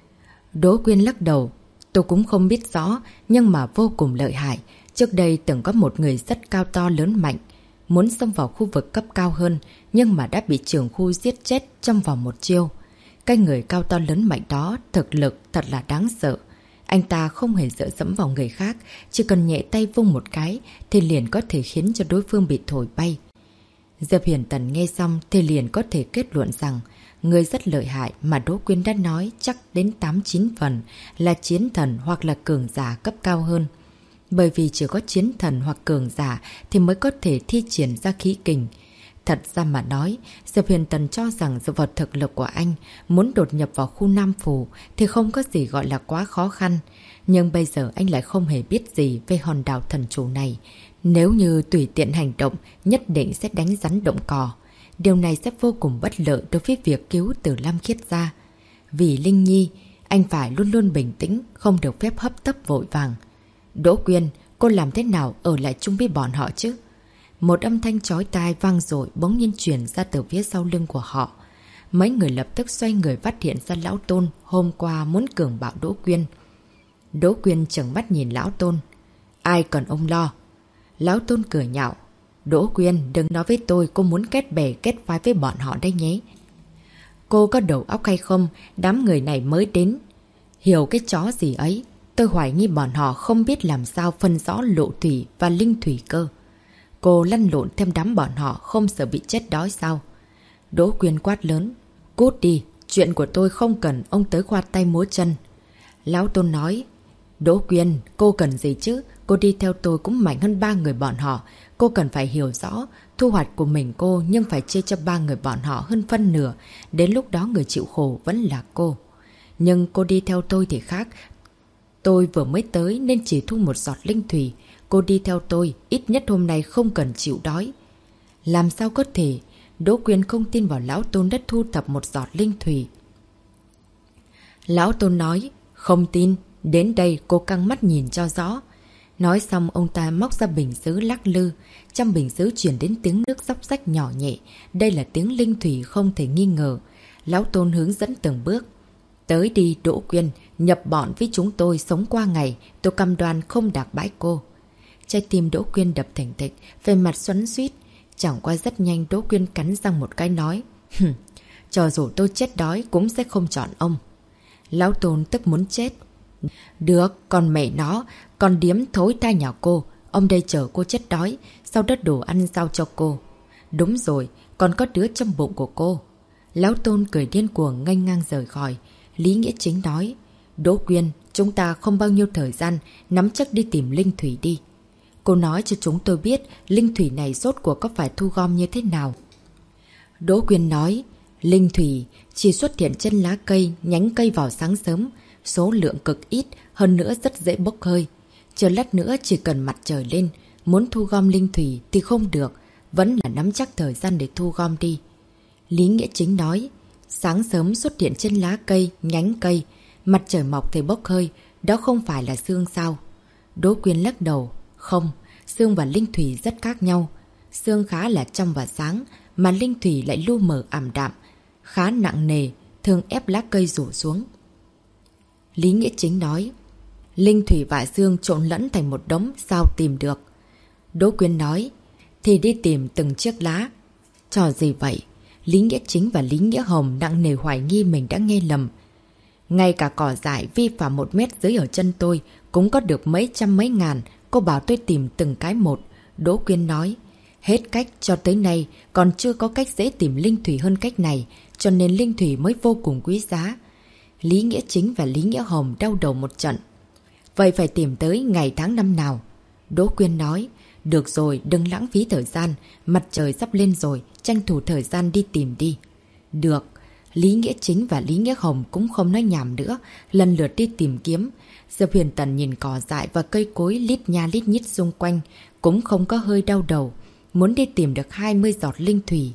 S1: Đỗ Quyên lắc đầu, tôi cũng không biết rõ, nhưng mà vô cùng lợi hại. Trước đây từng có một người rất cao to lớn mạnh, muốn xông vào khu vực cấp cao hơn, nhưng mà đã bị trưởng khu giết chết trong vòng một chiêu. Cái người cao to lớn mạnh đó thực lực thật là đáng sợ. Anh ta không hề dựa dẫm vào người khác, chỉ cần nhẹ tay vung một cái thì liền có thể khiến cho đối phương bị thổi bay. Diệp Huyền Tần nghe xong thì liền có thể kết luận rằng người rất lợi hại mà Đỗ Quyên đã nói chắc đến 8-9 phần là chiến thần hoặc là cường giả cấp cao hơn. Bởi vì chỉ có chiến thần hoặc cường giả thì mới có thể thi triển ra khí kình. Thật ra mà nói, Diệp Huyền Tần cho rằng dựa vào thực lực của anh muốn đột nhập vào khu Nam Phủ thì không có gì gọi là quá khó khăn. Nhưng bây giờ anh lại không hề biết gì về hòn đảo thần chủ này. Nếu như tùy tiện hành động, nhất định sẽ đánh rắn động cỏ. Điều này sẽ vô cùng bất lợi đối với việc cứu Từ Lam Khiết gia. Vì Linh Nhi, anh phải luôn luôn bình tĩnh, không được phép hấp tấp vội vàng. Đỗ Quyên, cô làm thế nào ở lại chung với bọn họ chứ? Một âm thanh chói tai vang dội bỗng nhiên truyền ra từ phía sau lưng của họ. Mấy người lập tức xoay người phát hiện ra Lão Tôn hôm qua muốn cường bạo Đỗ Quyên. Đỗ Quyên trừng mắt nhìn Lão Tôn. Ai cần ông lo? Lão Tôn cười nhạo. Đỗ Quyên, đừng nói với tôi cô muốn kết bè kết phái với bọn họ đây nhé. Cô có đầu óc hay không? Đám người này mới đến. Hiểu cái chó gì ấy? Tôi hoài nghi bọn họ không biết làm sao phân rõ lộ thủy và linh thủy cơ. Cô lăn lộn thêm đám bọn họ không sợ bị chết đói sao? Đỗ Quyên quát lớn. Cút đi, chuyện của tôi không cần ông tới khoát tay múa chân. Lão Tôn nói. Đỗ Quyên, cô cần gì chứ? Cô đi theo tôi cũng mạnh hơn 3 người bọn họ. Cô cần phải hiểu rõ thu hoạch của mình cô, nhưng phải chia cho 3 người bọn họ hơn phân nửa. Đến lúc đó người chịu khổ vẫn là cô. Nhưng cô đi theo tôi thì khác. Tôi vừa mới tới nên chỉ thu một giọt linh thủy. Cô đi theo tôi, ít nhất hôm nay không cần chịu đói. Làm sao có thể? Đỗ Quyên không tin vào Lão Tôn đã thu thập một giọt linh thủy. Lão Tôn nói, không tin, đến đây cô căng mắt nhìn cho rõ. Nói xong ông ta móc ra bình sứ lắc lư. Trong bình sứ chuyển đến tiếng nước róc rách nhỏ nhẹ. Đây là tiếng linh thủy không thể nghi ngờ. Lão Tôn hướng dẫn từng bước. Tới đi Đỗ Quyên, nhập bọn với chúng tôi sống qua ngày. Tôi cam đoan không đạc bãi cô. Trái tim Đỗ Quyên đập thình thịch, về mặt xoắn xuýt. Chẳng qua rất nhanh Đỗ Quyên cắn răng một cái nói. Cho dù tôi chết đói cũng sẽ không chọn ông. Lão Tôn tức muốn chết. Được, còn mẹ nó, còn điếm thối tai nhà cô. Ông đây chờ cô chết đói, sau đó đồ ăn giao cho cô. Đúng rồi, còn có đứa trong bụng của cô. Lão Tôn cười điên cuồng nghênh ngang rời khỏi. Lý Nghĩa Chính nói. Đỗ Quyên, chúng ta không bao nhiêu thời gian, nắm chắc đi tìm linh thủy đi. Cô nói cho chúng tôi biết linh thủy này rốt cuộc có phải thu gom như thế nào. Đỗ Quyên nói, linh thủy chỉ xuất hiện trên lá cây, nhánh cây vào sáng sớm. Số lượng cực ít, hơn nữa rất dễ bốc hơi. Chờ lát nữa chỉ cần mặt trời lên, muốn thu gom linh thủy thì không được, vẫn là nắm chắc thời gian để thu gom đi. Lý Nghĩa Chính nói, sáng sớm xuất hiện trên lá cây, nhánh cây, mặt trời mọc thì bốc hơi, đó không phải là sương sao? Đỗ Quyên lắc đầu, không, sương và linh thủy rất khác nhau. Sương khá là trong và sáng, mà linh thủy lại lu mờ ảm đạm, khá nặng nề, thường ép lá cây rủ xuống. Lý Nghĩa Chính nói, linh thủy và sương trộn lẫn thành một đống, sao tìm được? Đỗ Quyên nói, thì đi tìm từng chiếc lá. Trò gì vậy? Lý Nghĩa Chính và Lý Nghĩa Hồng nặng nề hoài nghi mình đã nghe lầm. Ngay cả cỏ dại vi phạm 1 mét dưới ở chân tôi cũng có được mấy trăm mấy ngàn. Cô bảo tôi tìm từng cái một. Đỗ Quyên nói, Hết cách cho tới nay còn chưa có cách dễ tìm linh thủy hơn cách này, cho nên linh thủy mới vô cùng quý giá. Lý Nghĩa Chính và Lý Nghĩa Hồng đau đầu một trận. Vậy phải tìm tới ngày tháng năm nào? Đỗ Quyên nói, được rồi, đừng lãng phí thời gian, mặt trời sắp lên rồi, tranh thủ thời gian đi tìm đi. Được, Lý Nghĩa Chính và Lý Nghĩa Hồng cũng không nói nhảm nữa, lần lượt đi tìm kiếm. Diệp Huyền Tần nhìn cỏ dại và cây cối lít nha lít nhít xung quanh, cũng không có hơi đau đầu, muốn đi tìm được 20 giọt linh thủy.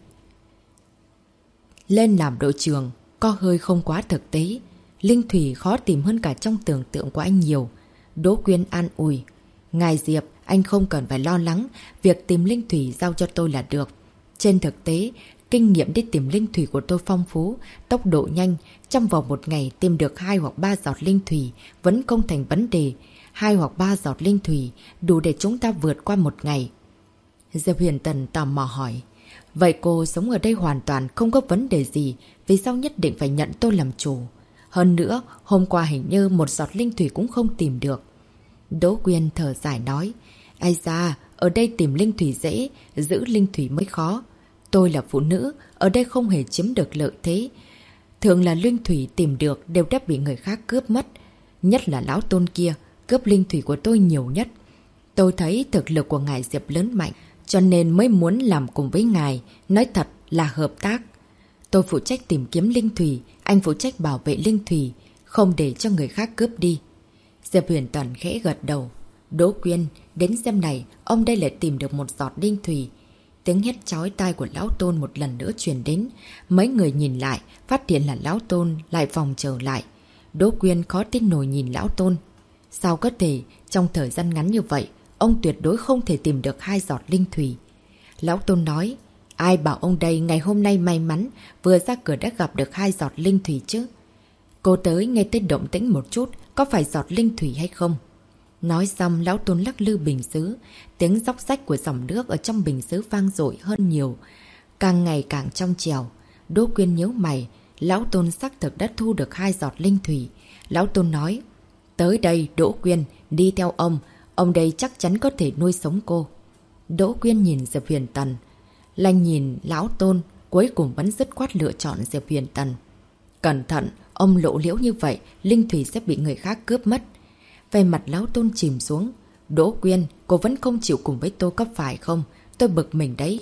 S1: Lên làm đội trưởng, có hơi không quá thực tế. Linh thủy khó tìm hơn cả trong tưởng tượng của anh nhiều. Đỗ Quyên an ủi. Ngài Diệp, anh không cần phải lo lắng, việc tìm linh thủy giao cho tôi là được. Trên thực tế, kinh nghiệm đi tìm linh thủy của tôi phong phú, tốc độ nhanh, trong vòng một ngày tìm được 2 hoặc 3 giọt linh thủy vẫn không thành vấn đề. 2 hoặc 3 giọt linh thủy đủ để chúng ta vượt qua một ngày. Diệp Huyền Tần tò mò hỏi. Vậy cô sống ở đây hoàn toàn không có vấn đề gì, vì sao nhất định phải nhận tôi làm chủ? Hơn nữa, hôm qua hình như một giọt linh thủy cũng không tìm được. Đỗ Quyên thở dài nói. Ai da, ở đây tìm linh thủy dễ, giữ linh thủy mới khó. Tôi là phụ nữ, ở đây không hề chiếm được lợi thế. Thường là linh thủy tìm được đều đã bị người khác cướp mất. Nhất là lão Tôn kia, cướp linh thủy của tôi nhiều nhất. Tôi thấy thực lực của ngài Diệp lớn mạnh, cho nên mới muốn làm cùng với ngài, nói thật là hợp tác. Tôi phụ trách tìm kiếm linh thủy, anh phụ trách bảo vệ linh thủy, không để cho người khác cướp đi. Diệp Huyền Tần khẽ gật đầu. Đỗ Quyên, đến xem này, ông đây lại tìm được một giọt linh thủy. Tiếng hét chói tai của lão Tôn một lần nữa truyền đến. Mấy người nhìn lại, phát hiện là lão Tôn lại vòng trở lại. Đỗ Quyên khó tin nổi nhìn lão Tôn. Sao có thể, trong thời gian ngắn như vậy, ông tuyệt đối không thể tìm được 2 giọt linh thủy. Lão Tôn nói, ai bảo ông đây ngày hôm nay may mắn, vừa ra cửa đã gặp được 2 giọt linh thủy chứ. Cô tới nghe tới động tĩnh một chút, có phải giọt linh thủy hay không? Nói xong, lão Tôn lắc lư bình sứ, tiếng róc rách của dòng nước ở trong bình sứ vang dội hơn nhiều, càng ngày càng trong trèo. Đỗ Quyên nhíu mày, lão Tôn xác thực đã thu được 2 giọt linh thủy. Lão Tôn nói, tới đây Đỗ Quyên, đi theo ông đây chắc chắn có thể nuôi sống cô. Đỗ Quyên nhìn Diệp Huyền Tần, lanh nhìn lão Tôn, cuối cùng vẫn dứt khoát lựa chọn Diệp Huyền Tần. Cẩn thận, ông lộ liễu như vậy, linh thủy sẽ bị người khác cướp mất. Về mặt lão Tôn chìm xuống. Đỗ Quyên, cô vẫn không chịu cùng với tôi có phải không? Tôi bực mình đấy.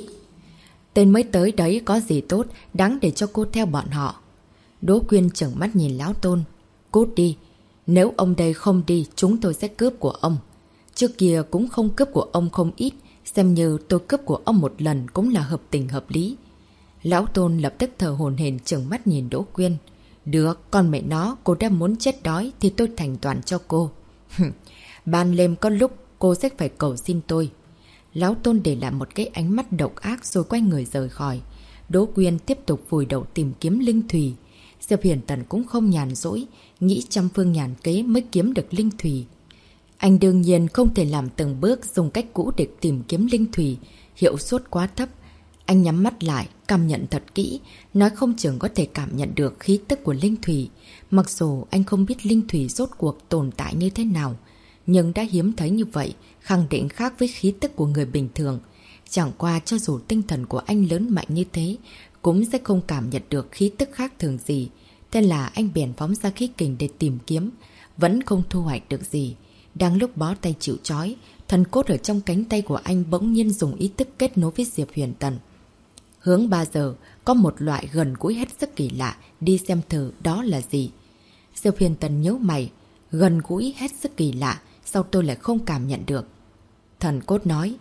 S1: Tên mới tới đấy có gì tốt, đáng để cho cô theo bọn họ. Đỗ Quyên trợn mắt nhìn lão Tôn. Cút đi. Nếu ông đây không đi, chúng tôi sẽ cướp của ông. Trước kia cũng không cướp của ông không ít, xem như tôi cướp của ông một lần cũng là hợp tình hợp lý. Lão Tôn lập tức thở hổn hển trợn mắt nhìn Đỗ Quyên. Được, con mẹ nó, cô đã muốn chết đói thì tôi thành toàn cho cô. Ban đêm có lúc cô sẽ phải cầu xin tôi. Lão Tôn để lại một cái ánh mắt độc ác rồi quay người rời khỏi. Đỗ Quyên tiếp tục vùi đầu tìm kiếm linh thủy. Diệp Huyền Tần cũng không nhàn rỗi, nghĩ trăm phương nhàn kế mới kiếm được linh thủy. Anh đương nhiên không thể làm từng bước dùng cách cũ để tìm kiếm linh thủy, hiệu suất quá thấp. Anh nhắm mắt lại, cảm nhận thật kỹ, nói không chừng có thể cảm nhận được khí tức của linh thủy. Mặc dù anh không biết linh thủy rốt cuộc tồn tại như thế nào, nhưng đã hiếm thấy như vậy, khẳng định khác với khí tức của người bình thường. Chẳng qua cho dù tinh thần của anh lớn mạnh như thế, cũng sẽ không cảm nhận được khí tức khác thường gì. Thế là anh bèn phóng ra khí kình để tìm kiếm, vẫn không thu hoạch được gì. Đang lúc bó tay chịu trói, thần cốt ở trong cánh tay của anh bỗng nhiên dùng ý thức kết nối với Diệp Huyền Tần. Hướng 3 giờ, có một loại gần gũi hết sức kỳ lạ, đi xem thử đó là gì. Diệp Huyền Tần nhớ mày, gần gũi hết sức kỳ lạ, sao tôi lại không cảm nhận được? Thần cốt nói.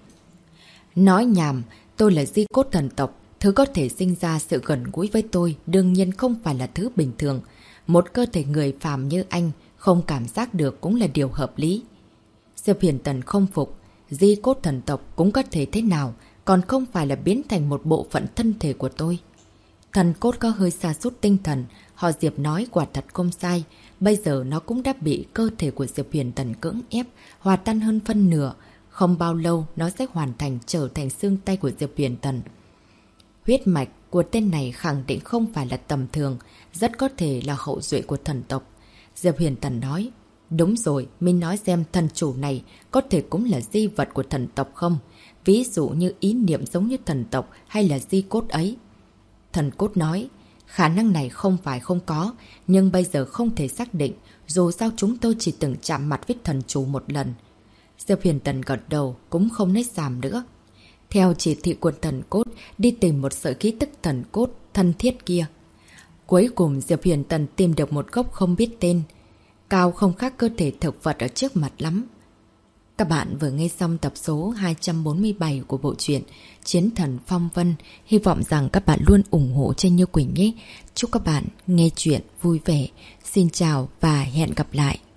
S1: Nói nhảm, tôi là di cốt thần tộc, thứ có thể sinh ra sự gần gũi với tôi đương nhiên không phải là thứ bình thường. Một cơ thể người phàm như anh không cảm giác được cũng là điều hợp lý. Diệp Huyền Tần không phục, di cốt thần tộc cũng có thể thế nào, còn không phải là biến thành một bộ phận thân thể của tôi. Thần cốt có hơi sa sút tinh thần, họ Diệp nói quả thật không sai, bây giờ nó cũng đã bị cơ thể của Diệp Huyền Tần cưỡng ép, hòa tan hơn phân nửa, không bao lâu nó sẽ hoàn thành trở thành xương tay của Diệp Huyền Tần. Huyết mạch của tên này khẳng định không phải là tầm thường, rất có thể là hậu duệ của thần tộc. Diệp Huyền Tần nói, đúng rồi, mình nói xem thần chủ này có thể cũng là di vật của thần tộc không? ví dụ như ý niệm giống như thần tộc hay là di cốt ấy. Thần cốt nói, khả năng này không phải không có, nhưng bây giờ không thể xác định, dù sao chúng tôi chỉ từng chạm mặt với thần chủ một lần. Diệp Huyền Tần gật đầu, cũng không nói giảm nữa. Theo chỉ thị của thần cốt, đi tìm một sợi khí tức thần cốt, thân thiết kia. Cuối cùng Diệp Huyền Tần tìm được một gốc không biết tên. Cao không khác cơ thể thực vật ở trước mặt lắm. Các bạn vừa nghe xong tập số 247 của bộ truyện Chiến Thần Phong Vân. Hy vọng rằng các bạn luôn ủng hộ Tranh Như Quỳnh nhé. Chúc các bạn nghe chuyện vui vẻ. Xin chào và hẹn gặp lại.